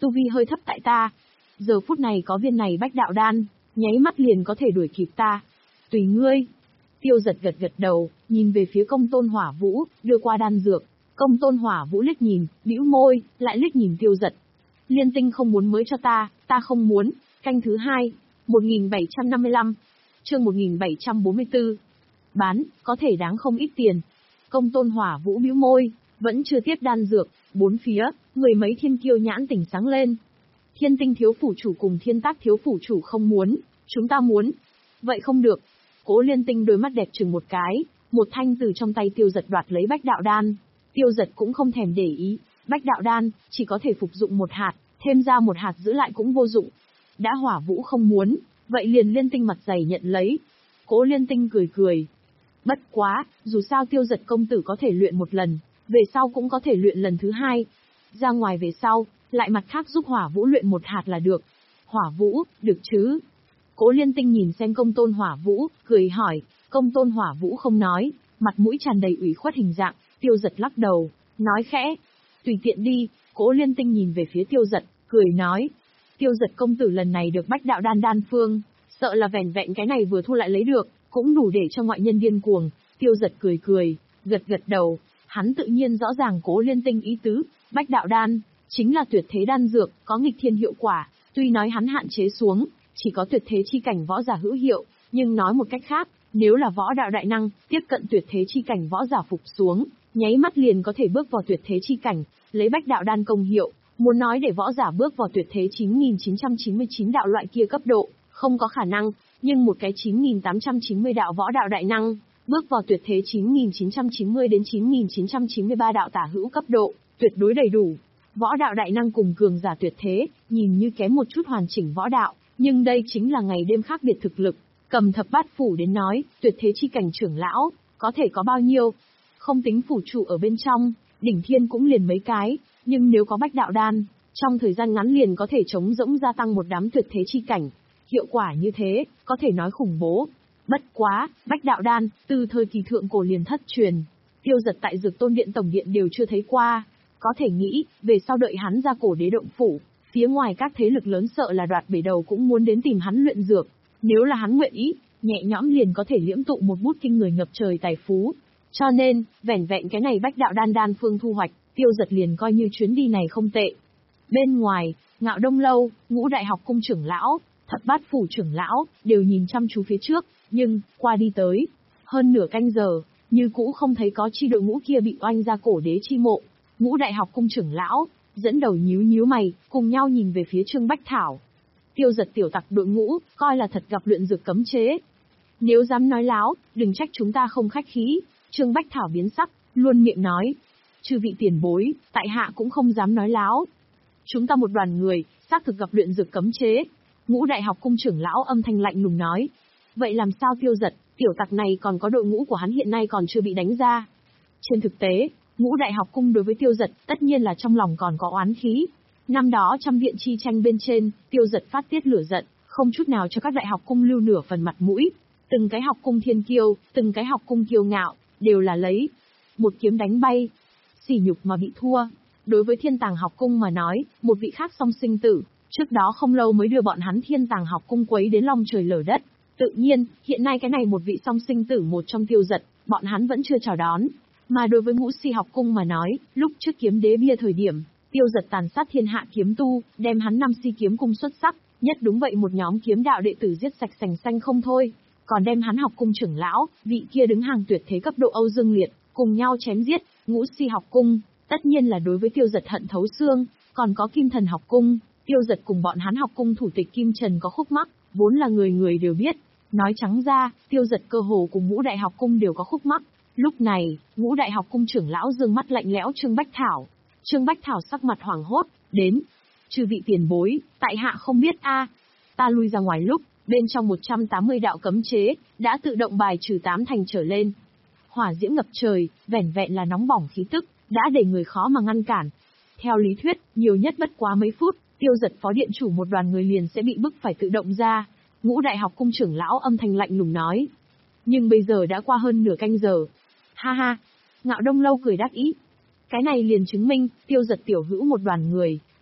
S1: tu vi hơi thấp tại ta. Giờ phút này có viên này bách đạo đan, nháy mắt liền có thể đuổi kịp ta. Tùy ngươi. Tiêu Giật gật gật đầu, nhìn về phía Công Tôn Hỏa Vũ, đưa qua đan dược. Công Tôn Hỏa Vũ liếc nhìn, bĩu môi, lại liếc nhìn Tiêu Giật. Liên tinh không muốn mới cho ta, ta không muốn. Canh thứ hai, một nghìn bảy trăm năm mươi lăm, chương một nghìn bảy trăm bốn mươi tư. Bán, có thể đáng không ít tiền. Công Tôn Hỏa Vũ bĩu môi, vẫn chưa tiếp đan dược, bốn phía, người mấy thiên kiêu nhãn tỉnh sáng lên. Thiên tinh thiếu phủ chủ cùng thiên tác thiếu phủ chủ không muốn, chúng ta muốn. Vậy không được. Cố Liên Tinh đôi mắt đẹp chừng một cái, một thanh từ trong tay Tiêu Giật đoạt lấy bách đạo đan. Tiêu Giật cũng không thèm để ý, bách đạo đan, chỉ có thể phục dụng một hạt, thêm ra một hạt giữ lại cũng vô dụng. Đã Hỏa Vũ không muốn, vậy liền Liên Tinh mặt dày nhận lấy. Cố Liên Tinh cười cười. Bất quá, dù sao Tiêu Giật công tử có thể luyện một lần, về sau cũng có thể luyện lần thứ hai. Ra ngoài về sau, lại mặt khác giúp Hỏa Vũ luyện một hạt là được. Hỏa Vũ, được chứ? Cố Liên Tinh nhìn xem Công Tôn Hỏa Vũ, cười hỏi. Công Tôn Hỏa Vũ không nói, mặt mũi tràn đầy ủy khuất hình dạng. Tiêu Giật lắc đầu, nói khẽ. Tùy tiện đi. Cố Liên Tinh nhìn về phía Tiêu Giật, cười nói. Tiêu Giật công tử lần này được bách đạo đan đan phương, sợ là vẻn vẹn cái này vừa thu lại lấy được, cũng đủ để cho ngoại nhân điên cuồng. Tiêu Giật cười cười, gật gật đầu. Hắn tự nhiên rõ ràng Cố Liên Tinh ý tứ, bách đạo đan chính là tuyệt thế đan dược, có nghịch thiên hiệu quả. Tuy nói hắn hạn chế xuống, chỉ có tuyệt thế chi cảnh võ giả hữu hiệu, nhưng nói một cách khác, nếu là võ đạo đại năng, tiếp cận tuyệt thế chi cảnh võ giả phục xuống, nháy mắt liền có thể bước vào tuyệt thế chi cảnh, lấy bách đạo đan công hiệu, muốn nói để võ giả bước vào tuyệt thế chín nghìn chín trăm chín mươi chín đạo loại kia cấp độ, không có khả năng, nhưng một cái chín nghìn tám trăm chín mươi đạo võ đạo đại năng, bước vào tuyệt thế chín nghìn chín trăm chín mươi đến chín nghìn chín trăm chín mươi ba đạo tả hữu cấp độ, tuyệt đối đầy đủ. Võ đạo đại năng cùng cường giả tuyệt thế, nhìn như kém một chút hoàn chỉnh võ đạo, nhưng đây chính là ngày đêm khác biệt thực lực. Cầm thập bát phủ đến nói, tuyệt thế chi cảnh trưởng lão, có thể có bao nhiêu? Không tính phủ chủ ở bên trong, đỉnh thiên cũng liền mấy cái, nhưng nếu có bách đạo đan, trong thời gian ngắn liền có thể chống rỗng gia tăng một đám tuyệt thế chi cảnh. Hiệu quả như thế, có thể nói khủng bố. Bất quá, bách đạo đan, từ thời kỳ thượng cổ liền thất truyền. Tiêu Giật tại Dược Tôn Điện Tổng Điện đều chưa thấy qua. Có thể nghĩ, về sau đợi hắn ra cổ đế động phủ, phía ngoài các thế lực lớn sợ là đoạt bể đầu cũng muốn đến tìm hắn luyện dược. Nếu là hắn nguyện ý, nhẹ nhõm liền có thể liễm tụ một bút kinh người ngập trời tài phú. Cho nên, vẻn vẹn cái này bách đạo đan đan phương thu hoạch, Tiêu Giật liền coi như chuyến đi này không tệ. Bên ngoài, Ngạo Đông Lâu, Ngũ Đại Học Cung trưởng lão, Thập Bát phủ trưởng lão, đều nhìn chăm chú phía trước, nhưng, qua đi tới, hơn nửa canh giờ, như cũ không thấy có chi đội ngũ kia bị oanh ra cổ đế chi mộ. Ngũ Đại Học Cung trưởng lão, dẫn đầu nhíu nhíu mày, cùng nhau nhìn về phía Trương Bách Thảo. Tiêu Giật tiểu tặc đội ngũ, coi là thật gặp luyện dược cấm chế. Nếu dám nói láo, đừng trách chúng ta không khách khí. Trương Bách Thảo biến sắc, luôn miệng nói. Chư vị tiền bối, tại hạ cũng không dám nói láo. Chúng ta một đoàn người, xác thực gặp luyện dược cấm chế. Ngũ Đại Học Cung trưởng lão âm thanh lạnh lùng nói. Vậy làm sao Tiêu Giật, tiểu tặc này còn có đội ngũ của hắn hiện nay còn chưa bị đánh ra? Trên thực tế, Ngũ Đại Học Cung đối với Tiêu Giật, tất nhiên là trong lòng còn có oán khí. Năm đó trăm viện chi tranh bên trên, Tiêu Giật phát tiết lửa giận, không chút nào cho các đại học cung lưu nửa phần mặt mũi. Từng cái học cung thiên kiêu, từng cái học cung kiêu ngạo, đều là lấy một kiếm đánh bay. Sỉ nhục mà bị thua. Đối với Thiên Tàng học cung mà nói, một vị khác song sinh tử, trước đó không lâu mới đưa bọn hắn Thiên Tàng học cung quấy đến long trời lở đất. Tự nhiên, hiện nay cái này một vị song sinh tử một trong Tiêu Giật, bọn hắn vẫn chưa chào đón. Mà đối với Ngũ Si học cung mà nói, lúc trước kiếm đế bia thời điểm, Tiêu Giật tàn sát thiên hạ kiếm tu, đem hắn năm Si kiếm cung xuất sắc, nhất đúng vậy một nhóm kiếm đạo đệ tử giết sạch sành xanh không thôi, còn đem hắn học cung trưởng lão, vị kia đứng hàng tuyệt thế cấp độ Âu Dương Liệt, cùng nhau chém giết. Ngũ Si học cung, tất nhiên là đối với Tiêu Giật hận thấu xương, còn có Kim Thần học cung, Tiêu Giật cùng bọn hắn học cung thủ tịch Kim Trần có khúc mắc, vốn là người người đều biết. Nói trắng ra, Tiêu Giật cơ hồ cùng Ngũ Đại học cung đều có khúc mắc. Lúc này, Ngũ Đại học cung trưởng lão dương mắt lạnh lẽo Trương Bách Thảo. Trương Bách Thảo sắc mặt hoảng hốt, đến. Chư vị tiền bối, tại hạ không biết a. Ta lui ra ngoài lúc, bên trong một trăm tám mươi đạo cấm chế, đã tự động bài trừ tám thành trở lên. Hỏa diễm ngập trời, vẻn vẹn là nóng bỏng khí tức, đã để người khó mà ngăn cản. Theo lý thuyết, nhiều nhất bất quá mấy phút, Tiêu Giật phó điện chủ một đoàn người liền sẽ bị bức phải tự động ra. Ngũ Đại học cung trưởng lão âm thanh lạnh lùng nói. Nhưng bây giờ đã qua hơn nửa canh giờ. Ha ha, Ngạo Đông Lâu cười đắc ý. Cái này liền chứng minh, Tiêu Giật tiểu hữu một đoàn người,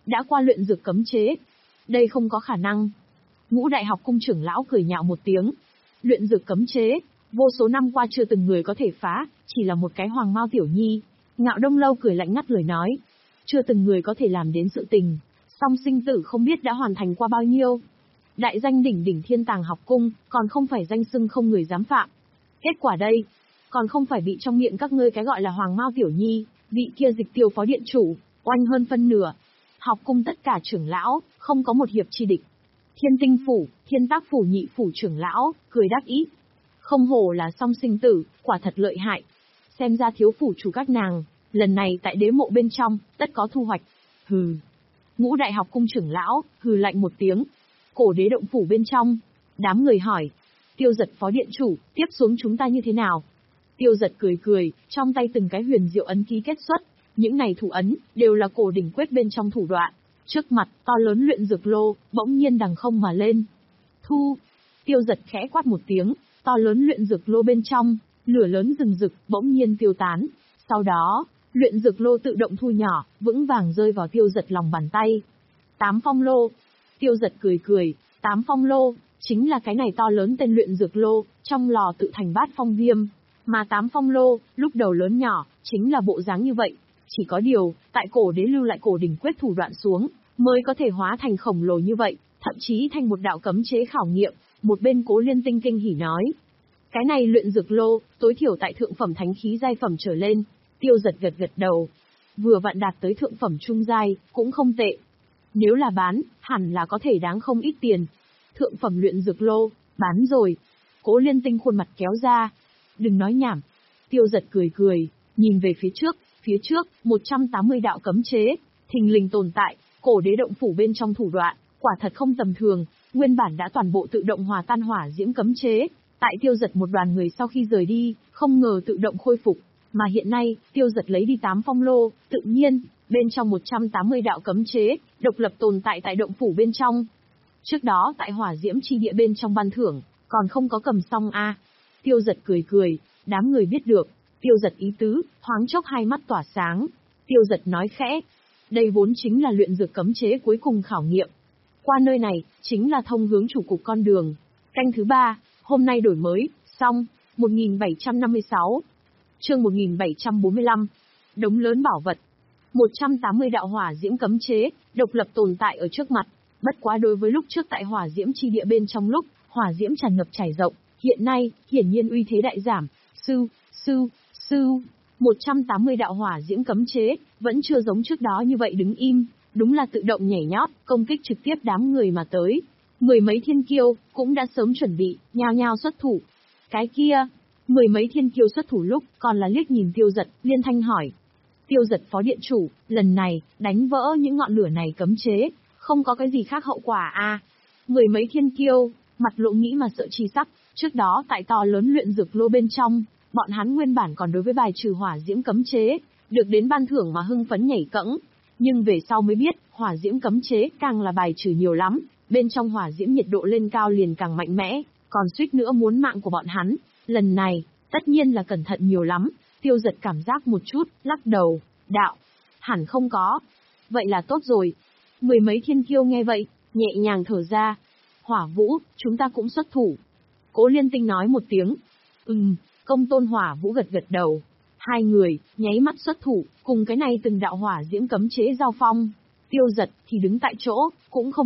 S1: đã qua luyện dược cấm chế. Đây không có khả năng. Ngũ Đại học cung trưởng lão cười nhạo một tiếng. Luyện dược cấm chế, vô số năm qua chưa từng người có thể phá, chỉ là một cái hoàng mao tiểu nhi. Ngạo Đông Lâu cười lạnh ngắt lời nói. Chưa từng người có thể làm đến sự tình, song sinh tử không biết đã hoàn thành qua bao nhiêu. Đại danh đỉnh đỉnh Thiên Tàng học cung, còn không phải danh xưng không người dám phạm. Kết quả đây, còn không phải bị trong miệng các ngươi cái gọi là hoàng mao tiểu nhi, vị kia Dịch Tiêu phó điện chủ, oanh hơn phân nửa. Học cung tất cả trưởng lão, không có một hiệp chi địch. Thiên Tinh phủ, Thiên Tác phủ nhị phủ trưởng lão, cười đắc ý. Không hổ là song sinh tử, quả thật lợi hại. Xem ra thiếu phủ chủ các nàng, lần này tại đế mộ bên trong, tất có thu hoạch. Hừ. Ngũ Đại học cung trưởng lão, hừ lạnh một tiếng. Cổ đế động phủ bên trong. Đám người hỏi. Tiêu Giật phó điện chủ, tiếp xuống chúng ta như thế nào? Tiêu Giật cười cười, trong tay từng cái huyền diệu ấn ký kết xuất. Những này thủ ấn, đều là cổ đỉnh quyết bên trong thủ đoạn. Trước mặt, to lớn luyện dược lô, bỗng nhiên đằng không mà lên. Thu. Tiêu Giật khẽ quát một tiếng, to lớn luyện dược lô bên trong, lửa lớn rừng rực, bỗng nhiên tiêu tán. Sau đó, luyện dược lô tự động thu nhỏ, vững vàng rơi vào Tiêu Giật lòng bàn tay. Tám phong lô. Tiêu Giật cười cười, tám phong lô, chính là cái này to lớn tên luyện dược lô, trong lò tự thành bát phong viêm. Mà tám phong lô, lúc đầu lớn nhỏ, chính là bộ dáng như vậy. Chỉ có điều, tại cổ đế lưu lại cổ đỉnh quyết thủ đoạn xuống, mới có thể hóa thành khổng lồ như vậy, thậm chí thành một đạo cấm chế khảo nghiệm. Một bên Cố Liên Tinh kinh hỉ nói. Cái này luyện dược lô, tối thiểu tại thượng phẩm thánh khí giai phẩm trở lên. Tiêu Giật gật gật đầu. Vừa vặn đạt tới thượng phẩm trung giai, cũng không tệ. Nếu là bán, hẳn là có thể đáng không ít tiền. Thượng phẩm luyện dược lô, bán rồi. Cố Liên Tinh khuôn mặt kéo ra. Đừng nói nhảm. Tiêu Giật cười cười, nhìn về phía trước, phía trước, một trăm tám mươi đạo cấm chế, thình lình tồn tại, cổ đế động phủ bên trong thủ đoạn, quả thật không tầm thường, nguyên bản đã toàn bộ tự động hòa tan hỏa diễm cấm chế. Tại Tiêu Giật một đoàn người sau khi rời đi, không ngờ tự động khôi phục, mà hiện nay, Tiêu Giật lấy đi tám phong lô, tự nhiên, bên trong một trăm tám mươi đạo cấm chế, độc lập tồn tại tại động phủ bên trong. Trước đó tại hỏa diễm chi địa bên trong ban thưởng, còn không có cầm xong a. À. Tiêu Giật cười cười, đám người biết được, Tiêu Giật ý tứ, thoáng chốc hai mắt tỏa sáng. Tiêu Giật nói khẽ, đây vốn chính là luyện dược cấm chế cuối cùng khảo nghiệm. Qua nơi này, chính là thông hướng chủ cục con đường. Canh thứ ba, hôm nay đổi mới, xong, một nghìn bảy trăm năm mươi sáu. Chương một nghìn bảy trăm bốn mươi lăm. Đống lớn bảo vật. một trăm tám mươi đạo hỏa diễm cấm chế, độc lập tồn tại ở trước mặt. Bất quá đối với lúc trước tại hỏa diễm chi địa bên trong lúc, hỏa diễm tràn ngập trải rộng, hiện nay, hiển nhiên uy thế đại giảm. Sư, sư, sư. một trăm tám mươi đạo hỏa diễm cấm chế, vẫn chưa giống trước đó như vậy đứng im, đúng là tự động nhảy nhót, công kích trực tiếp đám người mà tới. Mười mấy thiên kiêu, cũng đã sớm chuẩn bị, nhao nhao xuất thủ. Cái kia, mười mấy thiên kiêu xuất thủ lúc, còn là liếc nhìn Tiêu Giật, liên thanh hỏi. Tiêu Giật phó điện chủ, lần này, đánh vỡ những ngọn lửa này cấm chế, không có cái gì khác hậu quả à. Mười mấy thiên kiêu, mặt lộ nghĩ mà sợ chi sắc, trước đó tại to lớn luyện dược lô bên trong, bọn hắn nguyên bản còn đối với bài trừ hỏa diễm cấm chế, được đến ban thưởng mà hưng phấn nhảy cẫng. Nhưng về sau mới biết, hỏa diễm cấm chế càng là bài trừ nhiều lắm, bên trong hỏa diễm nhiệt độ lên cao liền càng mạnh mẽ, còn suýt nữa muốn mạng của bọn hắn. Lần này, tất nhiên là cẩn thận nhiều lắm. Tiêu Giật cảm giác một chút, lắc đầu, đạo, hẳn không có. Vậy là tốt rồi. Mười mấy thiên kiêu nghe vậy, nhẹ nhàng thở ra. Hỏa Vũ, chúng ta cũng xuất thủ. Cố Liên Tinh nói một tiếng. Ừm, Công Tôn Hỏa Vũ gật gật đầu. Hai người, nháy mắt xuất thủ, cùng cái này từng đạo hỏa diễm cấm chế giao phong. Tiêu Giật thì đứng tại chỗ, cũng không